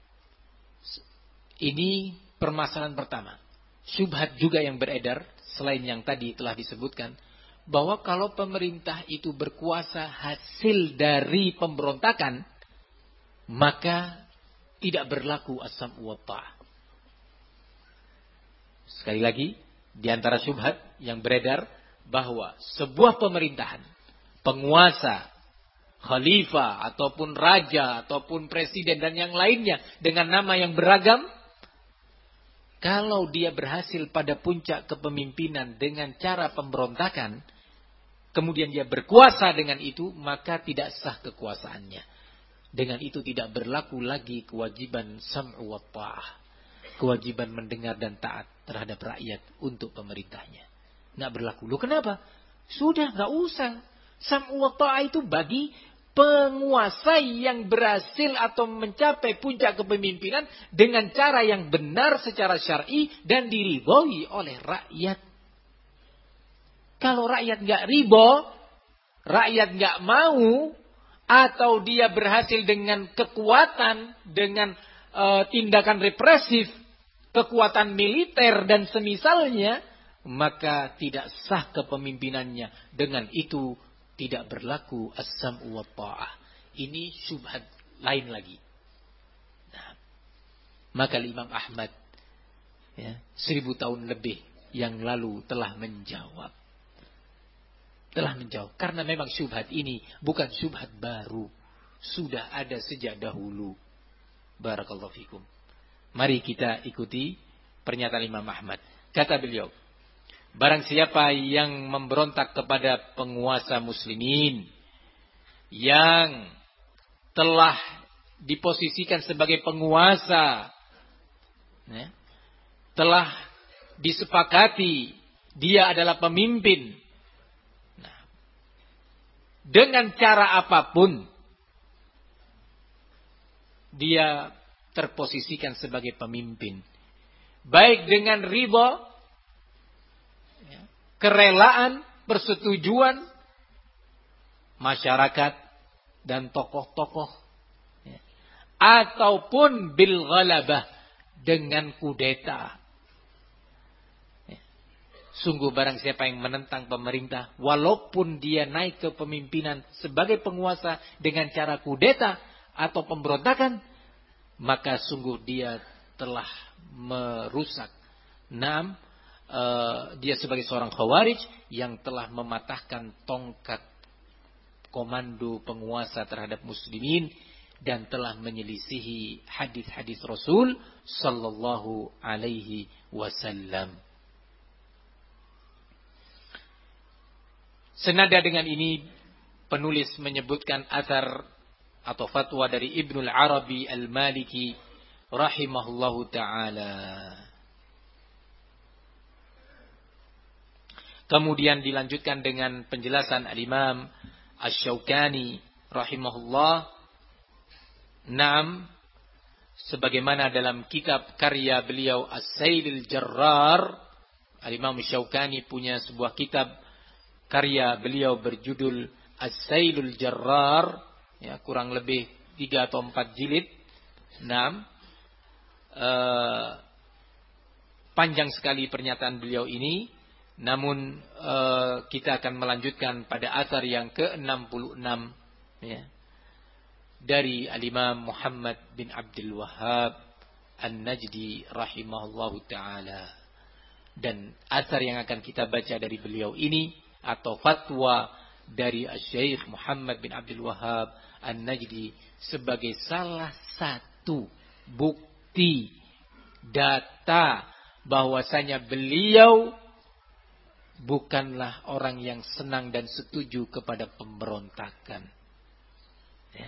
ini permasalahan pertama. Syubhat juga yang beredar, selain yang tadi telah disebutkan, bahwa kalau pemerintah itu berkuasa hasil dari pemberontakan, maka tidak berlaku as-sam'u wa ta'ah. Sekali lagi, di antara syubhat yang beredar, bahwa sebuah pemerintahan, penguasa, khalifah, ataupun raja, ataupun presiden, dan yang lainnya, dengan nama yang beragam, kalau dia berhasil pada puncak kepemimpinan dengan cara pemberontakan, kemudian dia berkuasa dengan itu, maka tidak sah kekuasaannya. Dengan itu tidak berlaku lagi kewajiban sam'u wa ta'ah, kewajiban mendengar dan taat terhadap rakyat untuk pemerintahnya. Nggak berlaku. Loh kenapa? Sudah, nggak usah. Sam'u wa ta'ah itu bagi penguasa yang berhasil atau mencapai puncak kepemimpinan dengan cara yang benar secara syar'i dan diridhoi oleh rakyat. Kalau rakyat nggak ridho, rakyat nggak mau, atau dia berhasil dengan kekuatan, dengan uh, tindakan represif, kekuatan militer dan semisalnya, maka tidak sah kepemimpinannya. Dengan itu tidak berlaku as-sam'u wa ta'ah. Ini syubhat lain lagi. Nah, maka Imam Ahmad ya, seribu tahun lebih yang lalu telah menjawab. Telah menjawab. Karena memang syubhat ini bukan syubhat baru. Sudah ada sejak dahulu. Barakallahu fikum. Mari kita ikuti pernyataan Imam Ahmad. Kata beliau, barang siapa yang memberontak kepada penguasa muslimin yang telah diposisikan sebagai penguasa, ya, telah disepakati dia adalah pemimpin, nah, dengan cara apapun dia terposisikan sebagai pemimpin, baik dengan ridha, kerelaan, persetujuan masyarakat dan tokoh-tokoh, ya, ataupun bil ghalabah, dengan kudeta. Ya. Sungguh barang siapa yang menentang pemerintah, walaupun dia naik ke pemimpinan sebagai penguasa dengan cara kudeta atau pemberontakan, maka sungguh dia telah merusak. Naam, Uh, dia sebagai seorang khawarij yang telah mematahkan tongkat komando penguasa terhadap muslimin dan telah menyelisihi hadis-hadis Rasul sallallahu alaihi wasallam. Senada dengan ini, penulis menyebutkan athar atau fatwa dari Ibnul Arabi Al-Maliki rahimahullahu ta'ala. Kemudian dilanjutkan dengan penjelasan Al-Imam Asy-Syaukani rahimahullah. Naam, sebagaimana dalam kitab karya beliau As-Sailul Jarrar, Al-Imam Asy-Syaukani punya sebuah kitab karya beliau berjudul As-Sailul Jarrar, ya, kurang lebih tiga atau empat jilid. Naam, uh, panjang sekali pernyataan beliau ini. Namun uh, kita akan melanjutkan pada athar yang ke enam puluh enam ya, dari Al-Imam Muhammad bin Abdul Wahhab An-Najdi rahimahullahu ta'ala. Dan athar yang akan kita baca dari beliau ini atau fatwa dari Syekh Muhammad bin Abdul Wahhab An-Najdi sebagai salah satu bukti data bahwasanya beliau bukanlah orang yang senang dan setuju kepada pemberontakan ya,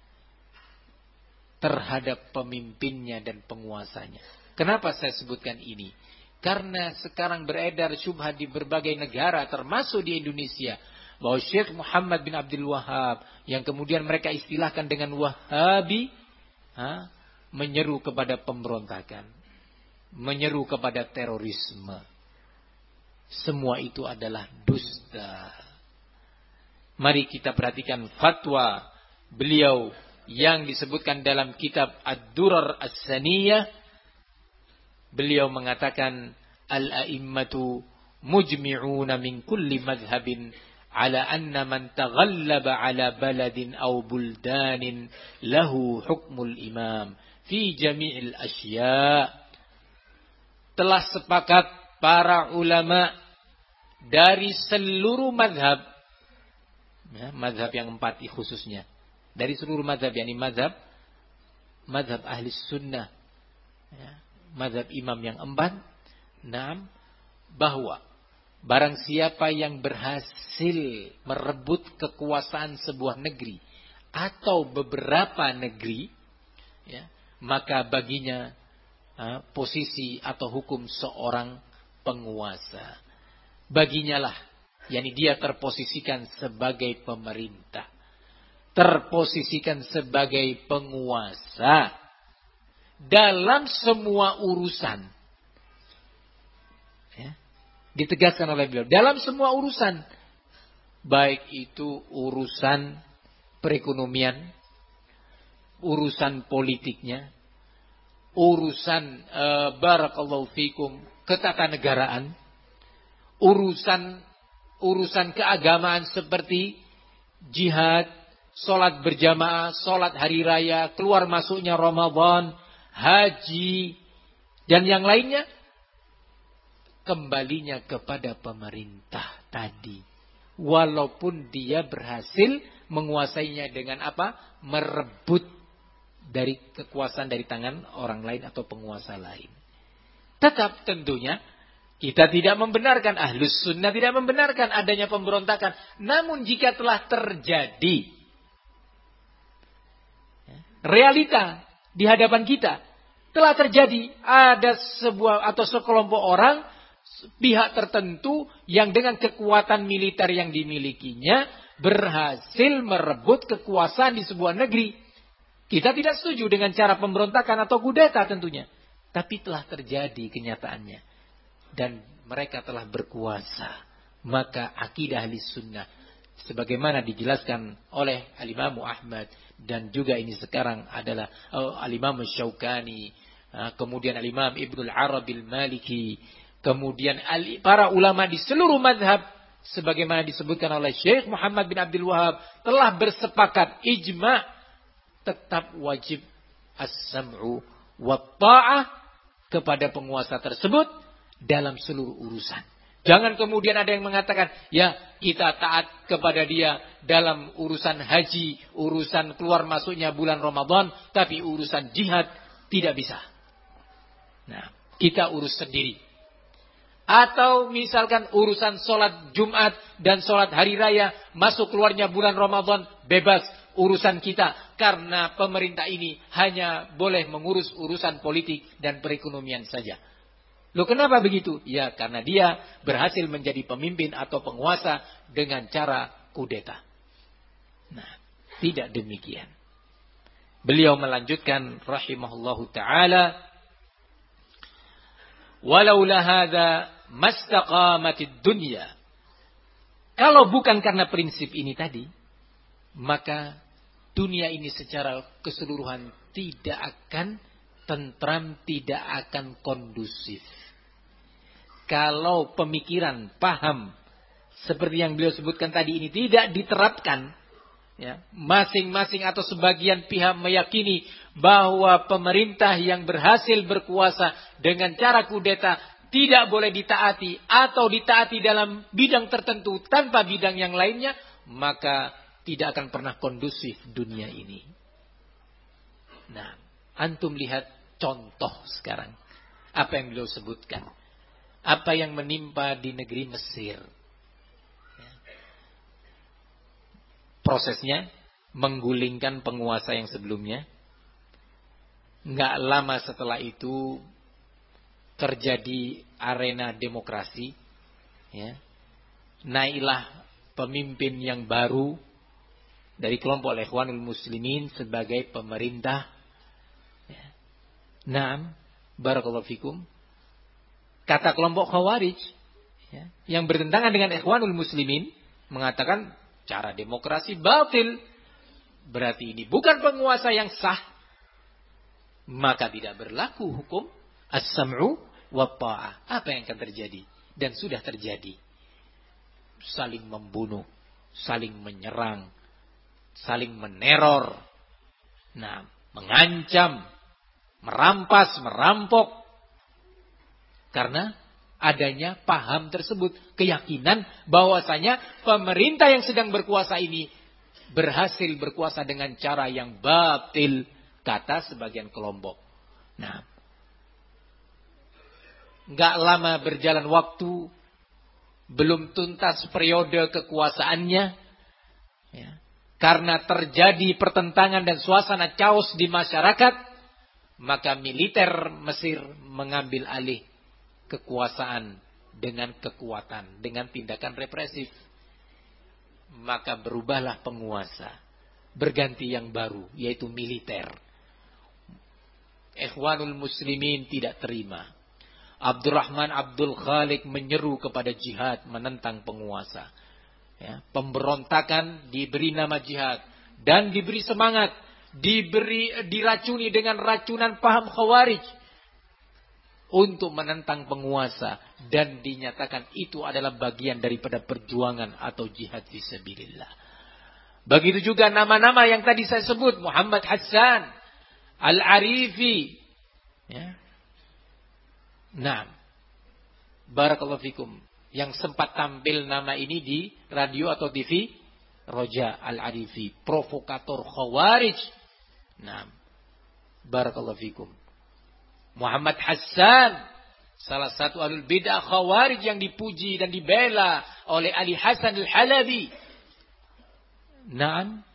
terhadap pemimpinnya dan penguasanya. Kenapa saya sebutkan ini? Karena sekarang beredar syubhat di berbagai negara termasuk di Indonesia bahwa Syekh Muhammad bin Abdul Wahhab yang kemudian mereka istilahkan dengan Wahabi ha, menyeru kepada pemberontakan, menyeru kepada terorisme. Semua itu adalah dusta. Mari kita perhatikan fatwa beliau yang disebutkan dalam kitab Ad-Durar As-Saniyah. Beliau mengatakan al-a'immatu mujmi'una min kulli madhhabin ala anna man taghallaba ala baladin aw buldanin lahu hukmul imam fi jami'il asya'. Telah sepakat para ulama dari seluruh madhab, ya, madhab yang empat khususnya, dari seluruh madhab, yakni madhab madhab ahli sunnah, ya, madhab imam yang empat, enam, bahwa barang siapa yang berhasil merebut kekuasaan sebuah negeri atau beberapa negeri, ya, maka baginya ha, posisi atau hukum seorang penguasa. Baginya lah, yakni dia terposisikan sebagai pemerintah, terposisikan sebagai penguasa dalam semua urusan. Ya, ditegaskan oleh beliau, dalam semua urusan, baik itu urusan perekonomian, urusan politiknya, urusan uh, barakallahu fikum ketatanegaraan, urusan urusan keagamaan seperti jihad, sholat berjamaah, sholat hari raya, keluar masuknya Ramadan, haji, dan yang lainnya, kembalinya kepada pemerintah tadi. Walaupun dia berhasil menguasainya dengan apa? Merebut dari kekuasaan dari tangan orang lain atau penguasa lain. Tetap tentunya kita tidak membenarkan, Ahlus Sunnah tidak membenarkan adanya pemberontakan. Namun jika telah terjadi realita di hadapan kita, telah terjadi ada sebuah atau sekelompok orang, pihak tertentu yang dengan kekuatan militer yang dimilikinya berhasil merebut kekuasaan di sebuah negeri. Kita tidak setuju dengan cara pemberontakan atau kudeta tentunya. Tapi telah terjadi kenyataannya. Dan mereka telah berkuasa. Maka akidah ahli sunnah, sebagaimana dijelaskan oleh Al-Imam Ahmad, dan juga ini sekarang adalah uh, Al-Imam Syaukani, uh, kemudian Al-Imam Ibnul Arabil Maliki, kemudian para ulama di seluruh madhab, sebagaimana disebutkan oleh Syekh Muhammad bin Abdul Wahhab, telah bersepakat ijma' tetap wajib as-sam'u wa ta'ah kepada penguasa tersebut dalam seluruh urusan. Jangan kemudian ada yang mengatakan, ya kita taat kepada dia dalam urusan haji, urusan keluar masuknya bulan Ramadan, tapi urusan jihad tidak bisa. Nah, kita urus sendiri. Atau misalkan urusan sholat Jumat dan sholat hari raya, masuk keluarnya bulan Ramadan, bebas urusan kita. Karena pemerintah ini hanya boleh mengurus urusan politik dan perekonomian saja. Loh kenapa begitu? Ya karena dia berhasil menjadi pemimpin atau penguasa dengan cara kudeta. Nah, tidak demikian. Beliau melanjutkan rahimahullahu ta'ala, walaula hadza mastaqamatid dunya. Kalau bukan karena prinsip ini tadi, maka dunia ini secara keseluruhan tidak akan tentram, tidak akan kondusif. kalau pemikiran, paham seperti yang beliau sebutkan tadi ini tidak diterapkan, ya, masing-masing atau sebagian pihak meyakini bahwa pemerintah yang berhasil berkuasa dengan cara kudeta tidak boleh ditaati atau ditaati dalam bidang tertentu tanpa bidang yang lainnya, maka tidak akan pernah kondusif dunia ini. Nah, antum lihat contoh sekarang apa yang beliau sebutkan, apa yang menimpa di negeri Mesir. Prosesnya menggulingkan penguasa yang sebelumnya. Nggak lama setelah itu terjadi arena demokrasi. Ya. Naiklah pemimpin yang baru dari kelompok Ikhwanul Muslimin sebagai pemerintah. Ya. Naam, barakallahu fikum. Kata kelompok Khawarij, ya, yang bertentangan dengan Ikhwanul Muslimin mengatakan cara demokrasi batil. Berarti ini bukan penguasa yang sah. Maka tidak berlaku hukum as-sam'u wa ta'ah. Apa yang akan terjadi? Dan sudah terjadi. Saling membunuh, saling menyerang, saling meneror. Nah, mengancam, merampas, merampok. Karena adanya paham tersebut, keyakinan bahwasanya pemerintah yang sedang berkuasa ini berhasil berkuasa dengan cara yang batil, kata sebagian kelompok. Nah, nggak lama berjalan waktu, belum tuntas periode kekuasaannya, ya, karena terjadi pertentangan dan suasana chaos di masyarakat, maka militer Mesir mengambil alih kekuasaan dengan kekuatan, dengan tindakan represif. Maka berubahlah penguasa, berganti yang baru, yaitu militer. Ikhwanul Muslimin tidak terima. Abdurrahman Abdul Khaliq menyeru kepada jihad, menentang penguasa. Ya, pemberontakan diberi nama jihad dan diberi semangat, diberi diracuni dengan racunan paham Khawarij untuk menentang penguasa, dan dinyatakan itu adalah bagian daripada perjuangan atau jihad fisabilillah. Begitu juga nama-nama yang tadi saya sebut, Muhammad Hassan, Al-Arifi, ya. Nah, barakallahu fikum, yang sempat tampil nama ini di radio atau T V, Roja Al-Arifi, provokator Khawarij. Nah, barakallahu fikum. Muhammad Hassan, salah satu ahlul bid'ah Khawarij yang dipuji dan dibela oleh Ali Hasan Al-Halabi. Naam,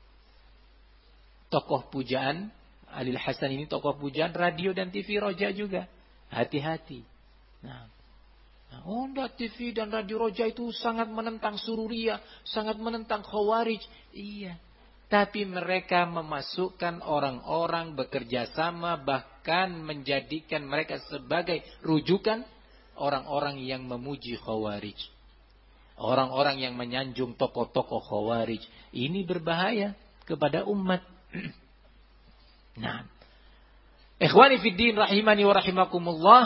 tokoh pujaan Ali Hasan ini tokoh pujaan radio dan T V Roja juga. Hati-hati. Nah, oh enggak, T V dan radio Roja itu sangat menentang Sururiyah, sangat menentang Khawarij. Iya. Tapi mereka memasukkan orang-orang bekerja sama, bahkan menjadikan mereka sebagai rujukan orang-orang yang memuji Khawarij. Orang-orang yang menyanjung tokoh-tokoh Khawarij. Ini berbahaya kepada umat. Nah, ikhwani fiddin rahimani wa rahimakumullah.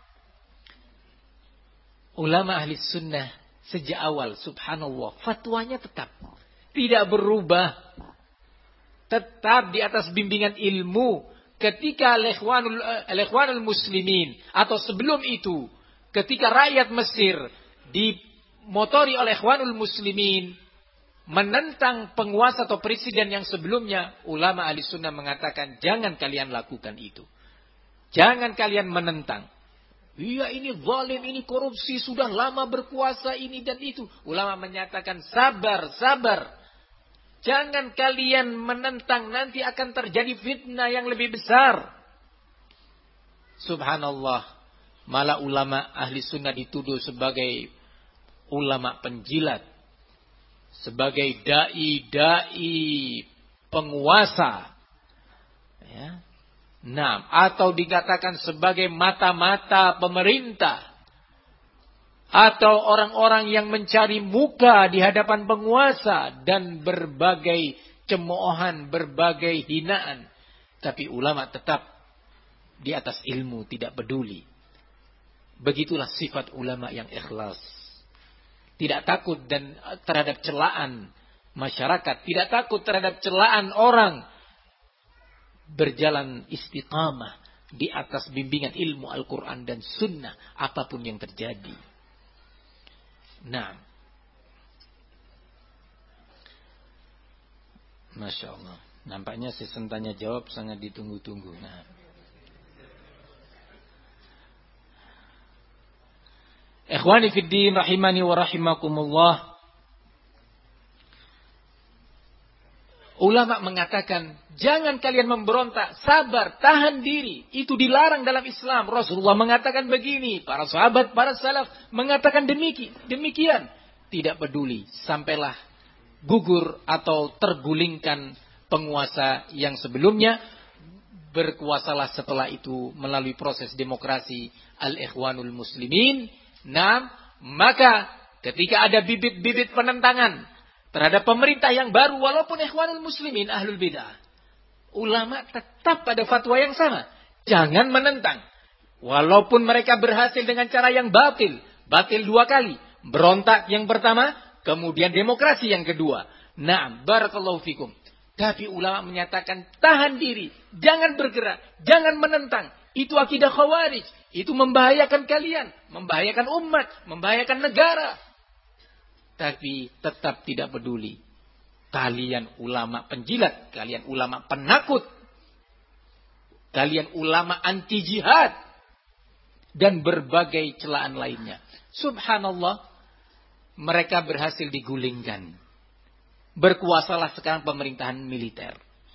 Ulama ahli sunnah sejak awal, subhanallah, fatwanya tetap tidak berubah. Tetap di atas bimbingan ilmu. Ketika al-ikhwanul, al-ikhwanul muslimin, atau sebelum itu, ketika rakyat Mesir dimotori oleh ikhwanul muslimin menentang penguasa atau presiden yang sebelumnya, ulama ahli sunnah mengatakan jangan kalian lakukan itu. Jangan kalian menentang. Iya, ini zalim, ini korupsi, sudah lama berkuasa ini dan itu. Ulama menyatakan sabar, sabar. Jangan kalian menentang, nanti akan terjadi fitnah yang lebih besar. Subhanallah, malah ulama ahli sunnah dituduh sebagai ulama penjilat, sebagai dai-dai penguasa, ya. Nah, atau dikatakan sebagai mata-mata pemerintah, atau orang-orang yang mencari muka di hadapan penguasa, dan berbagai cemoohan, berbagai hinaan. Tapi ulama tetap di atas ilmu, tidak peduli. Begitulah sifat ulama yang ikhlas. Tidak takut dan terhadap celaan masyarakat, tidak takut terhadap celaan orang. Berjalan istiqamah di atas bimbingan ilmu Al-Quran dan Sunnah, apapun yang terjadi. Nah, Masya Allah. Nampaknya season tanya jawab sangat ditunggu-tunggu. Nah, ikhwani fiddin rahimani wa rahimakumullah. Ulama mengatakan, jangan kalian memberontak, sabar, tahan diri. Itu dilarang dalam Islam. Rasulullah mengatakan begini, para sahabat, para salaf mengatakan demikian. demikian. Tidak peduli, sampailah gugur atau tergulingkan penguasa yang sebelumnya. Berkuasalah setelah itu melalui proses demokrasi al-ikhwanul muslimin. Nah, maka ketika ada bibit-bibit penentangan terhadap pemerintah yang baru, walaupun ikhwanul muslimin ahlul bidah, ulama tetap pada fatwa yang sama. Jangan menentang. Walaupun mereka berhasil dengan cara yang batil. Batil dua kali. Berontak yang pertama, kemudian demokrasi yang kedua. Naam, barakallahu fikum. Tapi ulama menyatakan tahan diri. Jangan bergerak. Jangan menentang. Itu akidah khawarij. Itu membahayakan kalian. Membahayakan umat. Membahayakan negara. Tapi tetap tidak peduli. Kalian ulama penjilat. Kalian ulama penakut. Kalian ulama anti jihad. Dan berbagai celaan lainnya. Subhanallah. Mereka berhasil digulingkan. Berkuasalah sekarang pemerintahan militer.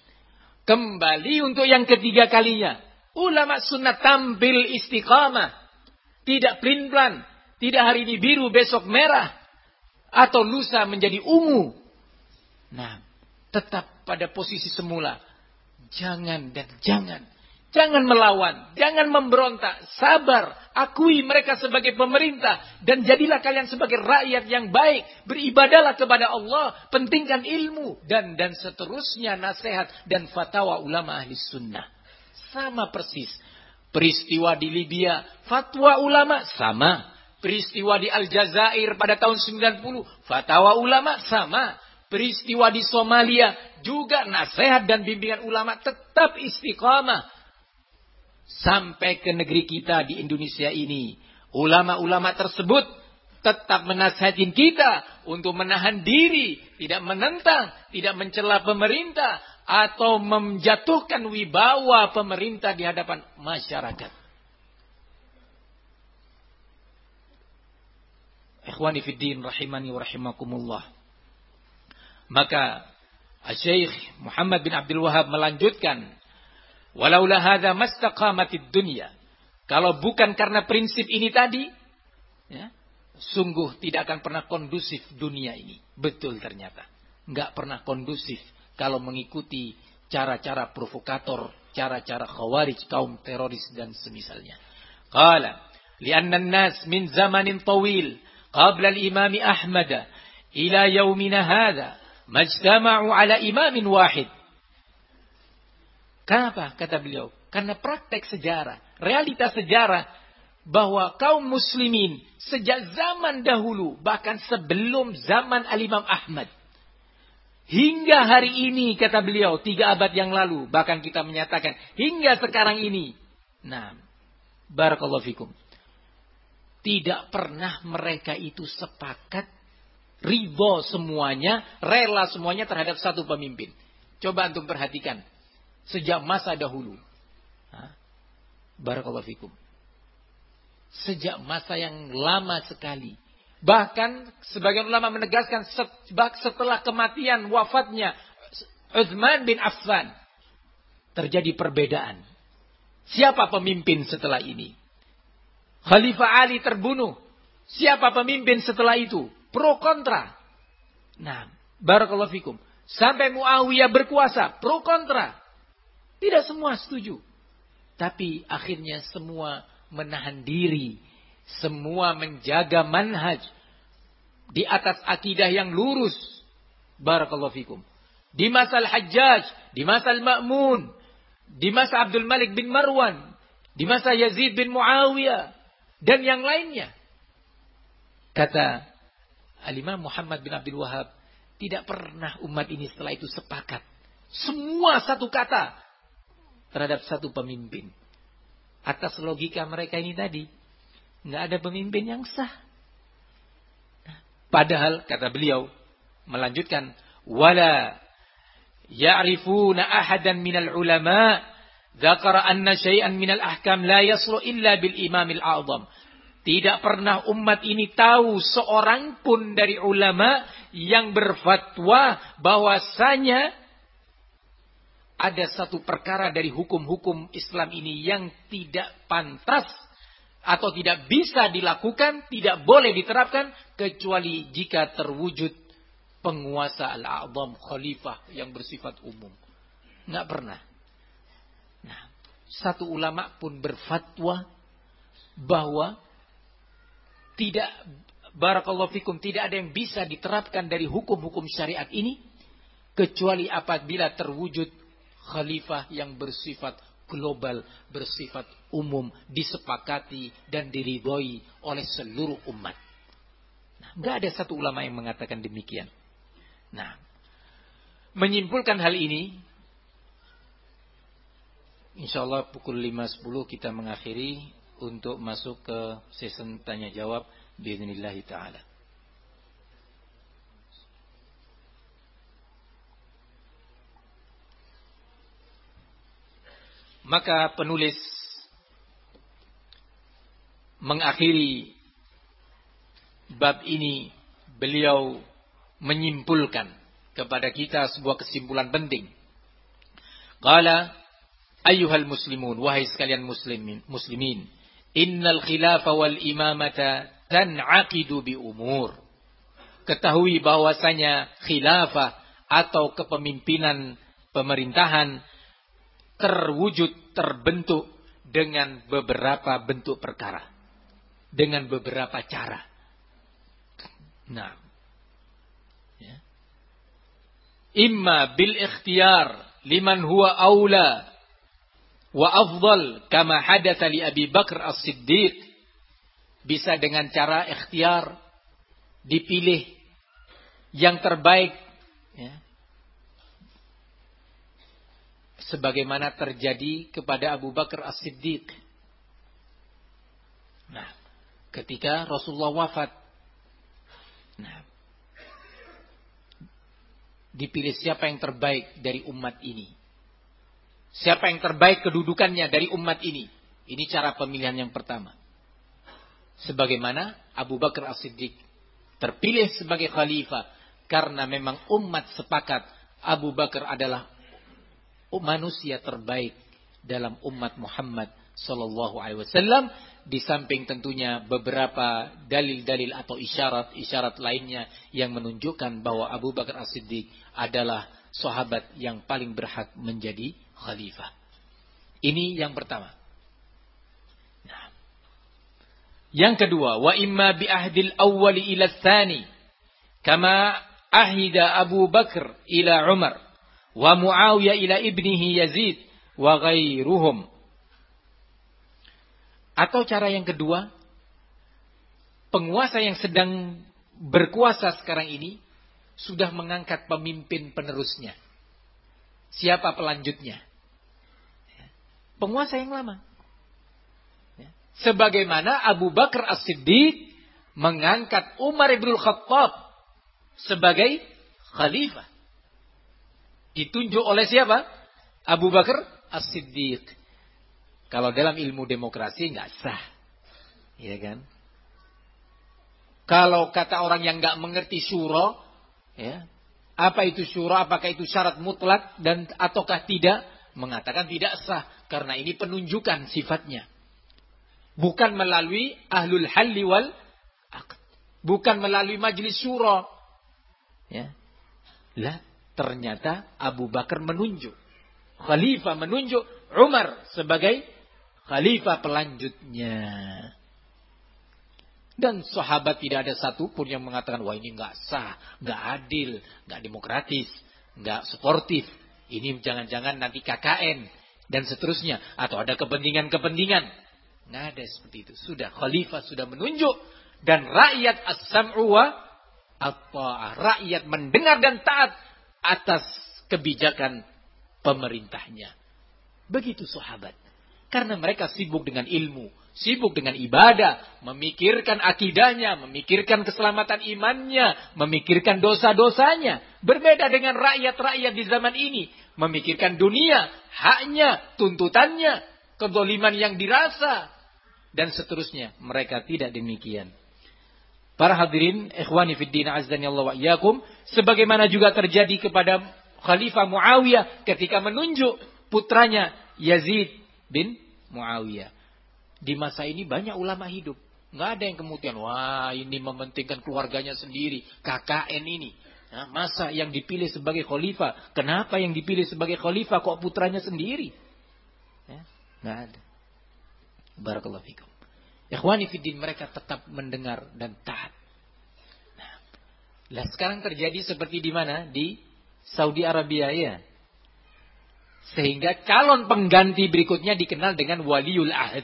Kembali untuk yang ketiga kalinya. Ulama sunnah tampil istiqamah. Tidak pelin-pelan. Tidak hari ini biru besok merah. Atau lusa menjadi ungu. Nah, tetap pada posisi semula. Jangan dan jangan. Jangan melawan. Jangan memberontak. Sabar. Akui mereka sebagai pemerintah. Dan jadilah kalian sebagai rakyat yang baik. Beribadahlah kepada Allah. Pentingkan ilmu. Dan dan seterusnya nasihat dan fatwa ulama ahli sunnah. Sama persis. Peristiwa di Libya. Fatwa ulama sama. Peristiwa di Aljazair pada tahun sembilan puluh. Fatwa ulama sama. Peristiwa di Somalia. Juga nasihat dan bimbingan ulama tetap istiqamah. Sampai ke negeri kita di Indonesia ini. Ulama-ulama tersebut tetap menasihatin kita. Untuk menahan diri. Tidak menentang. Tidak mencela pemerintah. Atau menjatuhkan wibawa pemerintah di hadapan masyarakat. Ikhwani fiddin rahimani wa rahimakumullah. Maka Syekh Muhammad bin Abdul Wahab melanjutkan, walaula hadza mastaqamatid dunya. Kalau bukan karena prinsip ini tadi, ya, sungguh tidak akan pernah kondusif dunia ini. Betul ternyata. Enggak pernah kondusif kalau mengikuti cara-cara provokator, cara-cara khawarij, kaum teroris dan semisalnya. Qala, li'anna an-nas min zamanin tawil qabla al-imam Ahmad ila yaumina hadha majtama'u ala imamin wahid. Kenapa? Kata beliau. Karena praktek sejarah, realitas sejarah bahwa kaum muslimin sejak zaman dahulu, bahkan sebelum zaman al-Imam Ahmad, hingga hari ini, kata beliau, tiga abad yang lalu, bahkan kita menyatakan hingga sekarang ini. Nah, barakallahu fikum. Tidak pernah mereka itu sepakat, ridho semuanya, rela semuanya terhadap satu pemimpin. Coba antum perhatikan. Sejak masa dahulu. Barakallahu fikum. Sejak masa yang lama sekali. Bahkan sebagian ulama menegaskan setelah kematian wafatnya Utsman bin Affan. Terjadi perbedaan. Siapa pemimpin setelah ini? Khalifah Ali terbunuh. Siapa pemimpin setelah itu? Pro kontra. Nah, barakallahu fikum. Sampai Muawiyah berkuasa. Pro kontra. Tidak semua setuju. Tapi akhirnya semua menahan diri. Semua menjaga manhaj. Di atas akidah yang lurus. Barakallahu fikum. Di masa Al-Hajjaj. Di masa Al-Ma'mun. Di masa Abdul Malik bin Marwan. Di masa Yazid bin Muawiyah. dan yang lainnya. Kata Al-Imam Muhammad bin Abdul Wahhab, tidak pernah umat ini setelah itu sepakat. Semua satu kata terhadap satu pemimpin. Atas logika mereka ini tadi, nggak ada pemimpin yang sah. Padahal kata beliau melanjutkan, wala ya'rifuna ahadan minal ulama dzakara anna syai'an minal ahkam la yaslu illa bil imamil a'zam. Tidak pernah umat ini tahu seorang pun dari ulama yang berfatwa bahwasanya ada satu perkara dari hukum-hukum Islam ini yang tidak pantas atau tidak bisa dilakukan, tidak boleh diterapkan kecuali jika terwujud penguasa al-a'zam, khalifah yang bersifat umum. Nggak pernah. Nah, satu ulama pun berfatwa bahwa tidak, barakallahu fikum, tidak ada yang bisa diterapkan dari hukum-hukum syariat ini kecuali apabila terwujud khalifah yang bersifat global, bersifat umum, disepakati dan diridhoi oleh seluruh umat. Nah, nggak ada satu ulama yang mengatakan demikian. Nah, menyimpulkan hal ini, insyaallah pukul lima sepuluh kita mengakhiri untuk masuk ke season tanya jawab biidznillah taala. Maka penulis mengakhiri bab ini, beliau menyimpulkan kepada kita sebuah kesimpulan penting. Qala ayyuhal muslimun, wahai sekalian muslimin, muslimin, innal khilafa wal imamata tan'aqidu bi umur. Ketahui bahwasanya khilafah atau kepemimpinan pemerintahan terwujud, terbentuk dengan beberapa bentuk perkara, dengan beberapa cara. Nah, ya. Imma bil ikhtiyar liman huwa aula wa afdal kama hadatsa li Abi Bakar As-Siddiq. Bisa dengan cara ikhtiar, dipilih yang terbaik, ya, sebagaimana terjadi kepada Abu Bakar As-Siddiq. Nah, ketika Rasulullah wafat, nah, dipilih siapa yang terbaik dari umat ini. Siapa yang terbaik kedudukannya dari umat ini. Ini cara pemilihan yang pertama. Sebagaimana Abu Bakar As-Siddiq terpilih sebagai khalifah karena memang umat sepakat Abu Bakar adalah manusia terbaik dalam umat Muhammad sallallahu alaihi wasallam, di samping tentunya beberapa dalil-dalil atau isyarat-isyarat lainnya yang menunjukkan bahwa Abu Bakar As-Siddiq adalah sahabat yang paling berhak menjadi khalifah. Ini yang pertama. Nah, yang kedua, wa imma bi ahdil awwali ila tsani kama ahida Abu Bakar ila Umar wa Muawiyah ila ibnihi Yazid wa ghairuhum. Atau cara yang kedua, penguasa yang sedang berkuasa sekarang ini sudah mengangkat pemimpin penerusnya. Siapa pelanjutnya? Penguasa yang lama. Sebagaimana Abu Bakar As-Siddiq mengangkat Umar ibn Khattab sebagai khalifah. Ditunjuk oleh siapa? Abu Bakar As-Siddiq. Kalau dalam ilmu demokrasi nggak sah, ya kan? Kalau kata orang yang nggak mengerti syura, ya, apa itu syura? Apakah itu syarat mutlak dan ataukah tidak? Mengatakan tidak sah karena ini penunjukan sifatnya. Bukan melalui ahlul halli wal aqd. Bukan melalui majlis syura. Ya. Lah, ternyata Abu Bakar menunjuk. Khalifah menunjuk Umar sebagai khalifah pelanjutnya. Dan sahabat tidak ada satupun yang mengatakan, wah ini enggak sah, enggak adil, enggak demokratis, enggak sportif. Ini jangan-jangan nanti K K N dan seterusnya. Atau ada kepentingan-kepentingan. Nggak ada seperti itu. Sudah khalifah sudah menunjuk dan rakyat as-sam'u wa at-ta'ah. Rakyat mendengar dan taat atas kebijakan pemerintahnya. Begitu sahabat. Karena mereka sibuk dengan ilmu, sibuk dengan ibadah, memikirkan akidahnya, memikirkan keselamatan imannya, memikirkan dosa-dosanya. Berbeda dengan rakyat-rakyat di zaman ini, memikirkan dunia, haknya, tuntutannya, kezaliman yang dirasa, dan seterusnya. Mereka tidak demikian. Para hadirin, ikhwani fiddin azdani Allah wa iyyakum, sebagaimana juga terjadi kepada Khalifah Muawiyah ketika menunjuk putranya Yazid bin Muawiyah. Di masa ini banyak ulama hidup. Nggak ada yang kemudian, wah ini mementingkan keluarganya sendiri. K K N ini. Nah, masa yang dipilih sebagai khalifah. Kenapa yang dipilih sebagai khalifah kok putranya sendiri? Ya, nggak ada. Barakallahu fikum. Ikhwani fiddin, mereka tetap mendengar dan taat. Nah, lah sekarang terjadi seperti di mana? Di Saudi Arabia ya. Sehingga calon pengganti berikutnya dikenal dengan waliul ahd.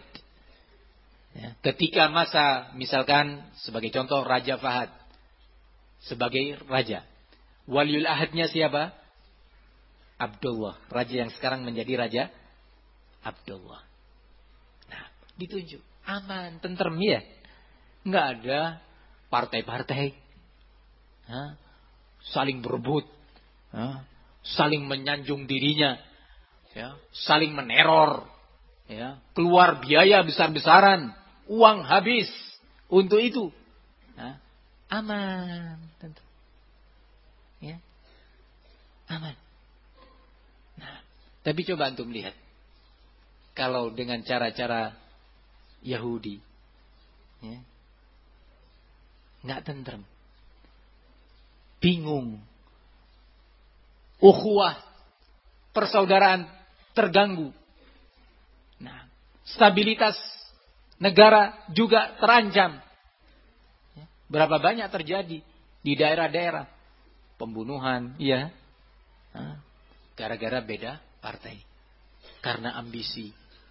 Ya, ketika masa, misalkan sebagai contoh Raja Fahad sebagai raja, waliul ahadnya siapa? Abdullah, raja yang sekarang menjadi Raja Abdullah. Nah, ditunjuk aman, tentrem ya, nggak ada partai-partai, ha? saling berebut, ha? saling menyanjung dirinya, ya, saling meneror, ya, keluar biaya besar-besaran, uang habis untuk itu, nah, aman, tentu, ya, aman. Nah, tapi coba antum lihat, kalau dengan cara-cara Yahudi, ya, nggak tentrem, bingung, ukhuwah, persaudaraan terganggu. Nah, stabilitas negara juga terancam. Berapa banyak terjadi di daerah-daerah pembunuhan, ya, gara-gara beda partai, karena ambisi.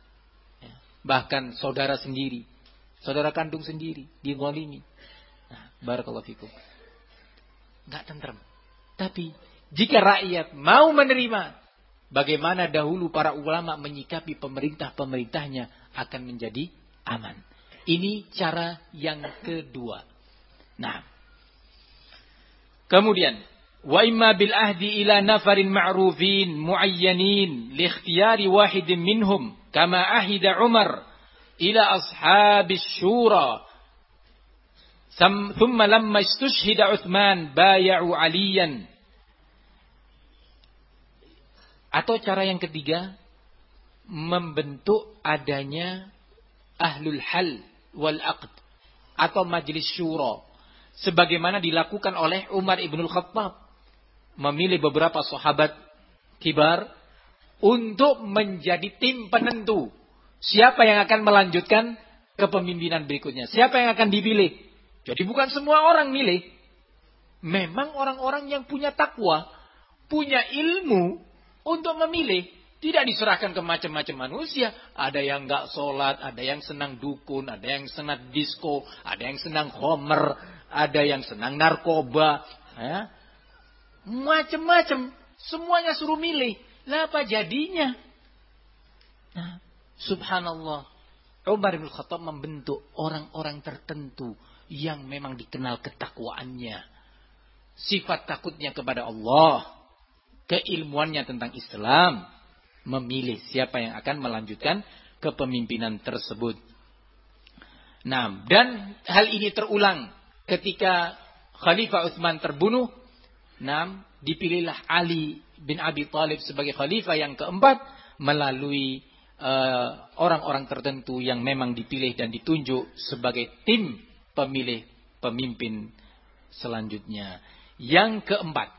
Bahkan saudara sendiri, saudara kandung sendiri digolimi. Nah, barakallahu fikum. Enggak tentrem. Tapi jika rakyat mau menerima, bagaimana dahulu para ulama menyikapi pemerintah-pemerintahnya, akan menjadi aman. Ini cara yang kedua. Nah, kemudian wa imma bil ahdi ila nafarin ma'rufin muayyanin li ikhtiyari wahidin minhum kama ahida Umar ila ashabis syura thumma lamma istushhida Uthman bay'u Aliyan. Atau cara yang ketiga, membentuk adanya ahlul hal wal aqd atau majlis syura, sebagaimana dilakukan oleh Umar ibnul Khattab, memilih beberapa sahabat kibar untuk menjadi tim penentu siapa yang akan melanjutkan kepemimpinan berikutnya, siapa yang akan dipilih. Jadi bukan semua orang milih, memang orang-orang yang punya takwa, punya ilmu untuk memilih. Tidak diserahkan ke macam-macam manusia. Ada yang enggak sholat, ada yang senang dukun, ada yang senang disco, ada yang senang khomer, ada yang senang narkoba, ya. Macam-macam, semuanya suruh milih. Lah apa jadinya? Nah, subhanallah, Umar bin Khattab membentuk orang-orang tertentu yang memang dikenal ketakwaannya, sifat takutnya kepada Allah, keilmuannya tentang Islam, memilih siapa yang akan melanjutkan kepemimpinan tersebut. Nah, dan hal ini terulang ketika Khalifah Utsman terbunuh. Nah, dipilihlah Ali bin Abi Thalib sebagai khalifah yang keempat melalui uh, orang-orang tertentu yang memang dipilih dan ditunjuk sebagai tim pemilih pemimpin selanjutnya. Yang keempat,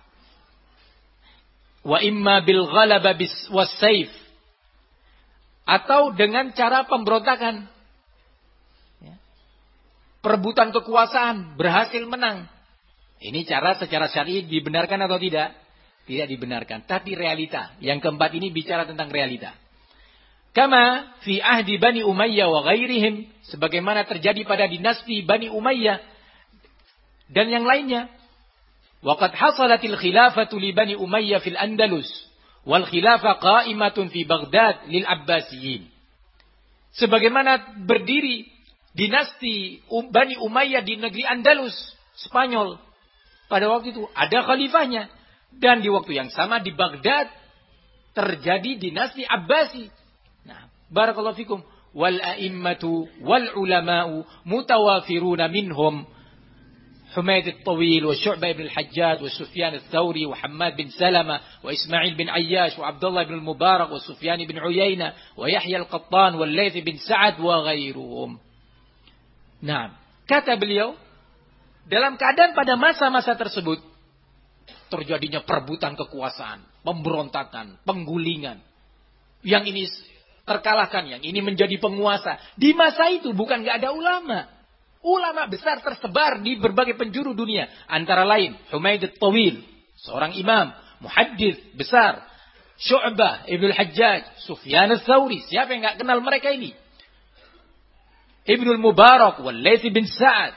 wa imma bil ghalaba bis wasayf, atau dengan cara pemberontakan, ya, perebutan kekuasaan, berhasil menang. Ini cara secara syar'i dibenarkan atau tidak? Tidak dibenarkan. Tapi realita, yang keempat ini bicara tentang realita. Kama fi ahdi Bani Umayyah wa ghairihim, sebagaimana terjadi pada dinasti Bani Umayyah dan yang lainnya. Waqad hasalatil khilafatu li Bani Umayyah fil Andalus wal khilafah qa'imatun fi Baghdad lil Abbasiyin. Sebagaimana berdiri dinasti Bani Umayyah di negeri Andalus, Spanyol. Pada waktu itu ada khalifahnya. Dan di waktu yang sama di Baghdad terjadi dinasti Abbasi. Nah, barakallahu fikum. Wal a'immatu wal ulama'u mutawafiruna minhum Humaid al-Tawil wa Syu'bah ibn al-Hajjaj wa Sufyan al-Thawri wa Hammad bin Salama wa Ismail bin Ayyash wa Abdullah bin al-Mubarak wa Sufyan bin Uyainah wa Yahya al-Qattan wa Layth bin Sa'ad wa ghairuhum. Nah, kata beliau, dalam keadaan pada masa-masa tersebut terjadinya perebutan kekuasaan, pemberontakan, penggulingan. Yang ini terkalahkan, yang ini menjadi penguasa. Di masa itu bukan gak ada ulama. Ulama besar tersebar di berbagai penjuru dunia. Antara lain Humaid al-Tawil, seorang imam, muhaddits besar. Syu'bah ibn al-Hajjaj, Sufyan al-Thawri. Siapa yang gak kenal mereka ini? Ibn al-Mubarak, wal Layth bin Sa'ad,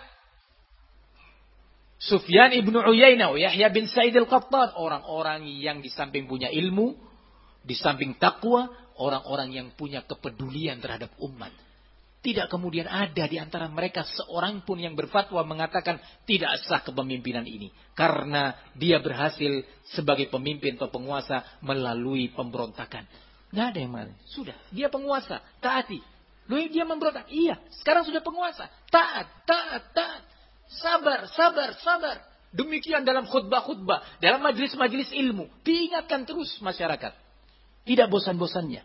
Sufyan ibn Uyainah, Yahya bin Sa'id al-Qattan. Orang-orang yang di samping punya ilmu, di samping takwa, orang-orang yang punya kepedulian terhadap umat. Tidak kemudian ada di antara mereka seorang pun yang berfatwa mengatakan tidak sah kepemimpinan ini. Karena dia berhasil sebagai pemimpin atau penguasa melalui pemberontakan. Nggak ada yang mana. Sudah, dia penguasa, taati. Lalu dia memberontak. Iya, sekarang sudah penguasa. Taat, taat, taat. Sabar, sabar, sabar. Demikian dalam khutbah-khutbah, dalam majelis-majelis ilmu. Diingatkan terus masyarakat. Tidak bosan-bosannya.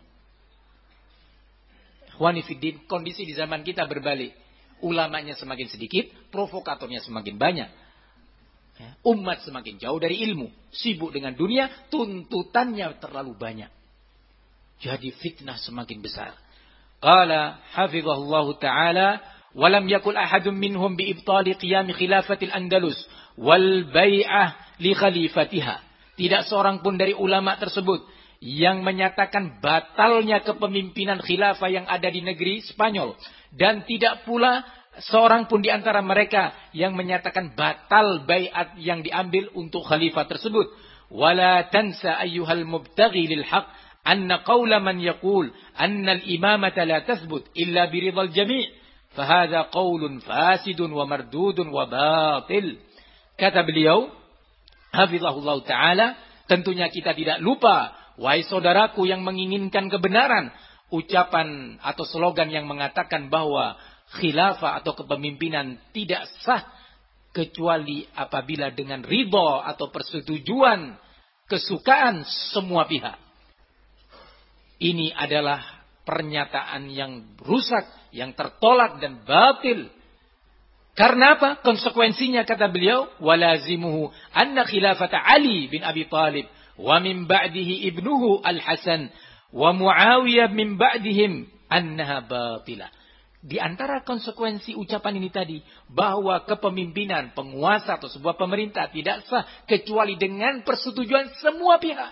Ikhwani fiddin, kondisi di zaman kita berbalik. Ulamanya semakin sedikit, provokatornya semakin banyak. Umat semakin jauh dari ilmu. Sibuk dengan dunia, tuntutannya terlalu banyak. Jadi fitnah semakin besar. Qala hafizahullahu ta'ala, walam yakul ahadun minhum biibtali qiyam khilafatil Andalus wal bai'ah li khalifatiha. Tidak seorang pun dari ulama tersebut yang menyatakan batalnya kepemimpinan khilafah yang ada di negeri Spanyol, dan tidak pula seorang pun di antara mereka yang menyatakan batal bai'at yang diambil untuk khalifah tersebut. Wala tansa ayyuhal mubtaghi lil haqq anna qawla man yaqul anna al-imamata la tathbut illa biridhal jami'. Fahada qaulun fasidun wa mardudun wa batil. Kata beliau, hafizahullah ta'ala, tentunya kita tidak lupa, wahai saudaraku yang menginginkan kebenaran, ucapan atau slogan yang mengatakan bahwa khilafah atau kepemimpinan tidak sah kecuali apabila dengan ridha atau persetujuan, kesukaan semua pihak. Ini adalah pernyataan yang rusak, yang tertolak dan batil. Karena apa? Konsekuensinya kata beliau, walazimuhu anna khilafata Ali bin Abi Talib wa min ba'dihi ibnuhu Al-Hasan wa Muawiyah min ba'dihim annaha batilah. Di antara konsekuensi ucapan ini tadi, bahwa kepemimpinan penguasa atau sebuah pemerintah tidak sah kecuali dengan persetujuan semua pihak.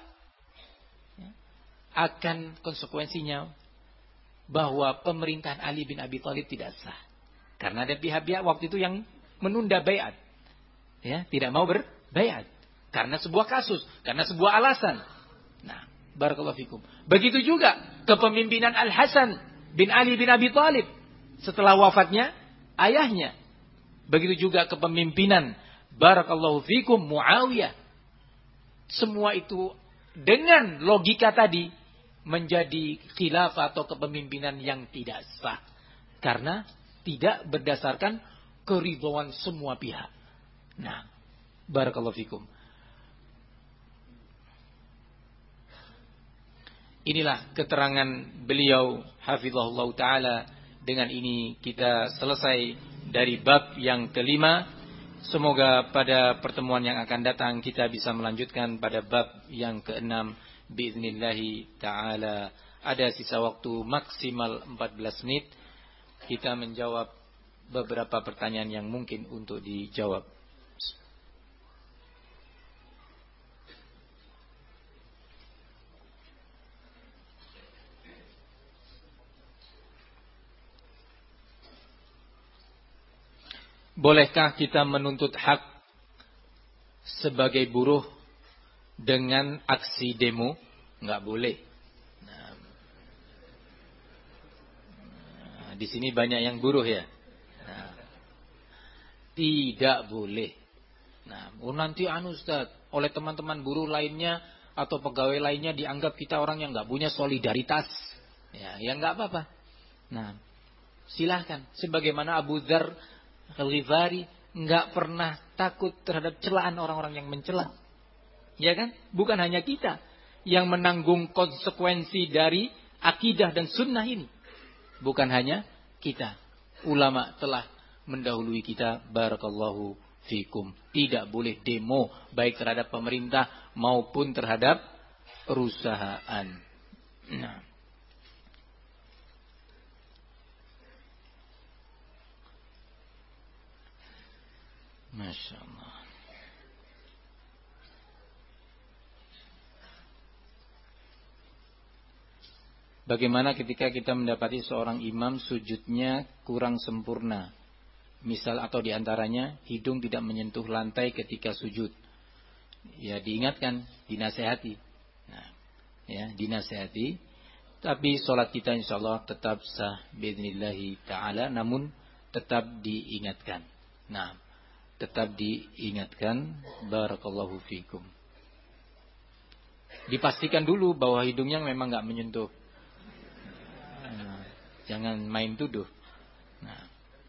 Akan konsekuensinya bahwa pemerintahan Ali bin Abi Thalib tidak sah. Karena ada pihak-pihak waktu itu yang menunda baiat. Ya, tidak mau berbaiat. Karena sebuah kasus, karena sebuah alasan. Nah, barakallahu fikum. Begitu juga kepemimpinan Al-Hasan bin Ali bin Abi Thalib setelah wafatnya ayahnya. Begitu juga kepemimpinan barakallahu fikum Muawiyah. Semua itu dengan logika tadi menjadi khilafah atau kepemimpinan yang tidak sah. Karena tidak berdasarkan keridhaan semua pihak. Nah, barakallahu fikum. Inilah keterangan beliau hafizahullah ta'ala. Dengan ini kita selesai dari bab yang kelima. Semoga pada pertemuan yang akan datang kita bisa melanjutkan pada bab yang keenam. Biiznillahi ta'ala. Ada sisa waktu maksimal empat belas menit. Kita menjawab beberapa pertanyaan yang mungkin untuk dijawab. Bolehkah kita menuntut hak sebagai buruh dengan aksi demo? Enggak boleh. Nah, di sini banyak yang buruh ya. Nah, tidak boleh. Nah, oh nanti anu Ustaz, oleh teman-teman buruh lainnya atau pegawai lainnya dianggap kita orang yang enggak punya solidaritas. Ya, ya enggak apa-apa. Nah, silahkan. Sebagaimana Abu Dzar Al-Ghifari enggak pernah takut terhadap celaan orang-orang yang mencela. Ya kan? Bukan hanya kita yang menanggung konsekuensi dari akidah dan sunnah ini. Bukan hanya kita. Ulama telah mendahului kita. Barakallahu fikum. Tidak boleh demo baik terhadap pemerintah maupun terhadap perusahaan. Nah. Masya Allah. Bagaimana ketika kita mendapati seorang imam sujudnya kurang sempurna? Misal atau diantaranya hidung tidak menyentuh lantai ketika sujud. Ya diingatkan, dinasehati. Nah, ya dinasehati. Tapi sholat kita insya Allah tetap sah biidhnillahi ta'ala. Namun tetap diingatkan. Nah, tetap diingatkan. Barakallahu fikum. Dipastikan dulu bahwa hidungnya memang gak menyentuh. Nah, jangan main tuduh. Nah.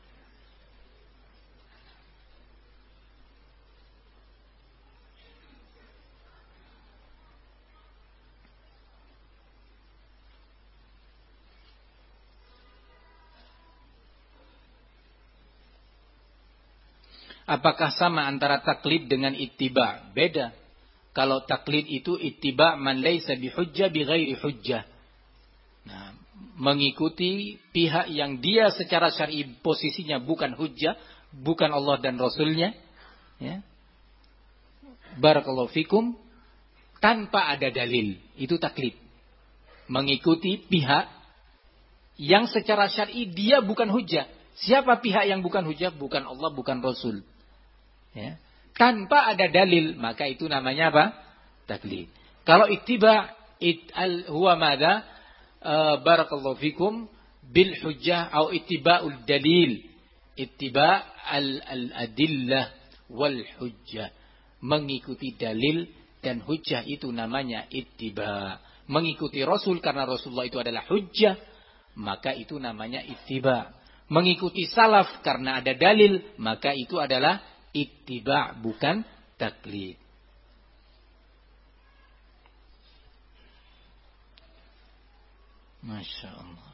Apakah sama antara taklid dengan ittiba? Beda. Kalau taklid itu ittiba man laysa bihujjah bighairi hujjah. Nah, mengikuti pihak yang dia secara syar'i posisinya bukan hujjah, bukan Allah dan Rasulnya, ya. Barakallahu fikum, tanpa ada dalil, itu taklid. Mengikuti pihak yang secara syar'i dia bukan hujjah. Siapa pihak yang bukan hujjah? Bukan Allah, bukan Rasul. Ya. Tanpa ada dalil, maka itu namanya apa? Taklid. Kalau ittiba it al huwa madza uh, barakallahu fikum bil hujjah atau ittiba'ul dalil. Ittiba al al adillah wal hujjah. Mengikuti dalil dan hujjah itu namanya ittiba. Mengikuti Rasul karena Rasulullah itu adalah hujjah, maka itu namanya ittiba. Mengikuti salaf karena ada dalil, maka itu adalah ittiba, bukan taklid. Masya Allah.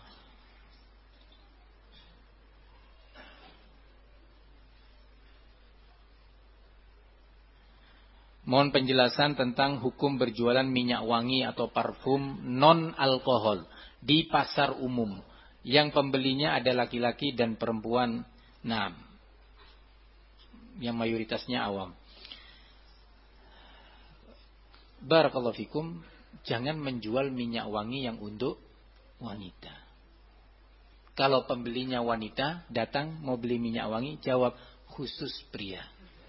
Mohon penjelasan tentang hukum berjualan minyak wangi atau parfum non alkohol di pasar umum yang pembelinya ada laki-laki dan perempuan. Nah, yang mayoritasnya awam. Barakallahu fikum, jangan menjual minyak wangi yang untuk wanita. Kalau pembelinya wanita datang mau beli minyak wangi, jawab khusus pria.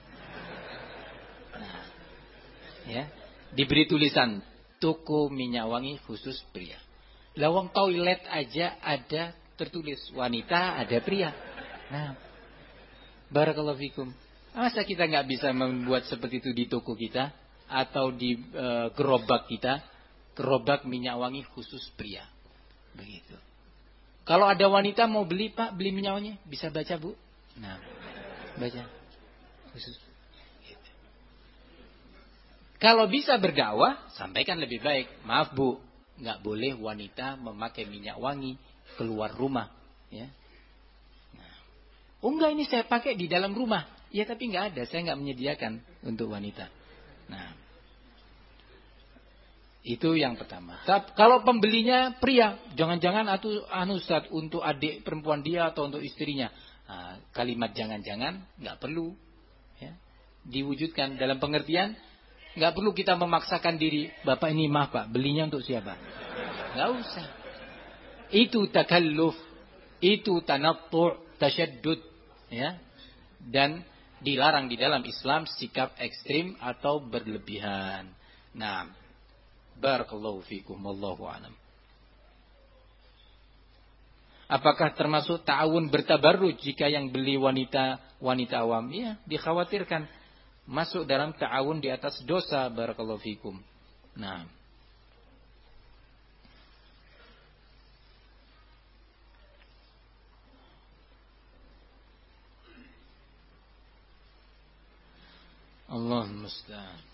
Nah, ya, diberi tulisan toko minyak wangi khusus pria. Lawang toilet aja ada tertulis wanita, ada pria. Nah, barakallahu fikum. Masa kita nggak bisa membuat seperti itu di toko kita atau di e, gerobak kita, gerobak minyak wangi khusus pria, begitu. Kalau ada wanita mau beli Pak, beli minyak wangi, bisa baca Bu? Nah, baca khusus. Gitu. Kalau bisa berdakwah, sampaikan lebih baik. Maaf Bu, nggak boleh wanita memakai minyak wangi keluar rumah, ya. Nah, oh enggak, ini saya pakai di dalam rumah. Ya tapi nggak ada, saya nggak menyediakan untuk wanita. Nah, itu yang pertama. Kalau pembelinya pria, jangan-jangan atu anu Ustaz untuk adik perempuan dia atau untuk istrinya. Nah, kalimat jangan-jangan nggak perlu, ya. Diwujudkan dalam pengertian nggak perlu kita memaksakan diri. Bapak ini maaf Pak, belinya untuk siapa? Nggak usah. Itu takalluf, itu tanattu', tasyaddud, ya. Dan dilarang di dalam Islam sikap ekstrim atau berlebihan. Nah, barakallahu fikum, wallahu a'lam. Apakah termasuk ta'awun bertabarruj jika yang beli wanita wanita awam? Ya, dikhawatirkan masuk dalam ta'awun di atas dosa, barakallahu fikum. Nah, Allah musta'an.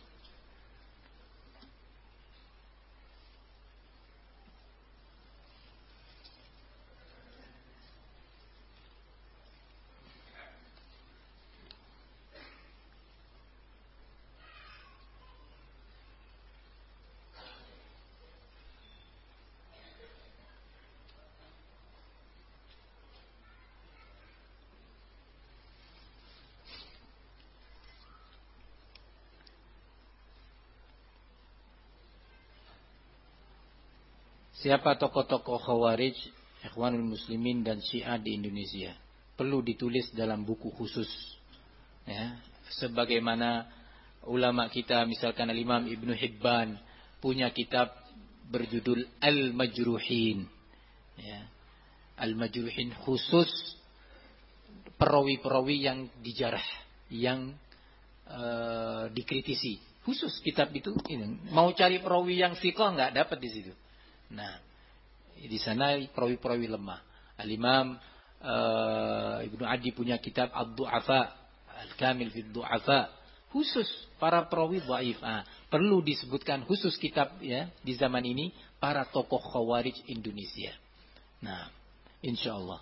Siapa tokoh-tokoh Khawarij, Ikhwanul Muslimin dan Syiah di Indonesia? Perlu ditulis dalam buku khusus. Ya, sebagaimana ulama kita, misalkan Al-Imam Ibnu Hibban punya kitab berjudul Al-Majruhin. Ya, Al-Majruhin khusus perawi-perawi yang dijarah, yang uh, dikritisi. Khusus kitab itu. Ini. Mau cari perawi yang thiqah nggak dapat di situ. Nah, di sana perawi-perawi lemah. Al-Imam uh, Ibnu Adi punya kitab Ad-Du'afa, Al-Kamil fi Ad-Du'afa, khusus para perawi dhaif. Ah, perlu disebutkan khusus kitab ya di zaman ini para tokoh Khawarij Indonesia. Nah, insyaallah.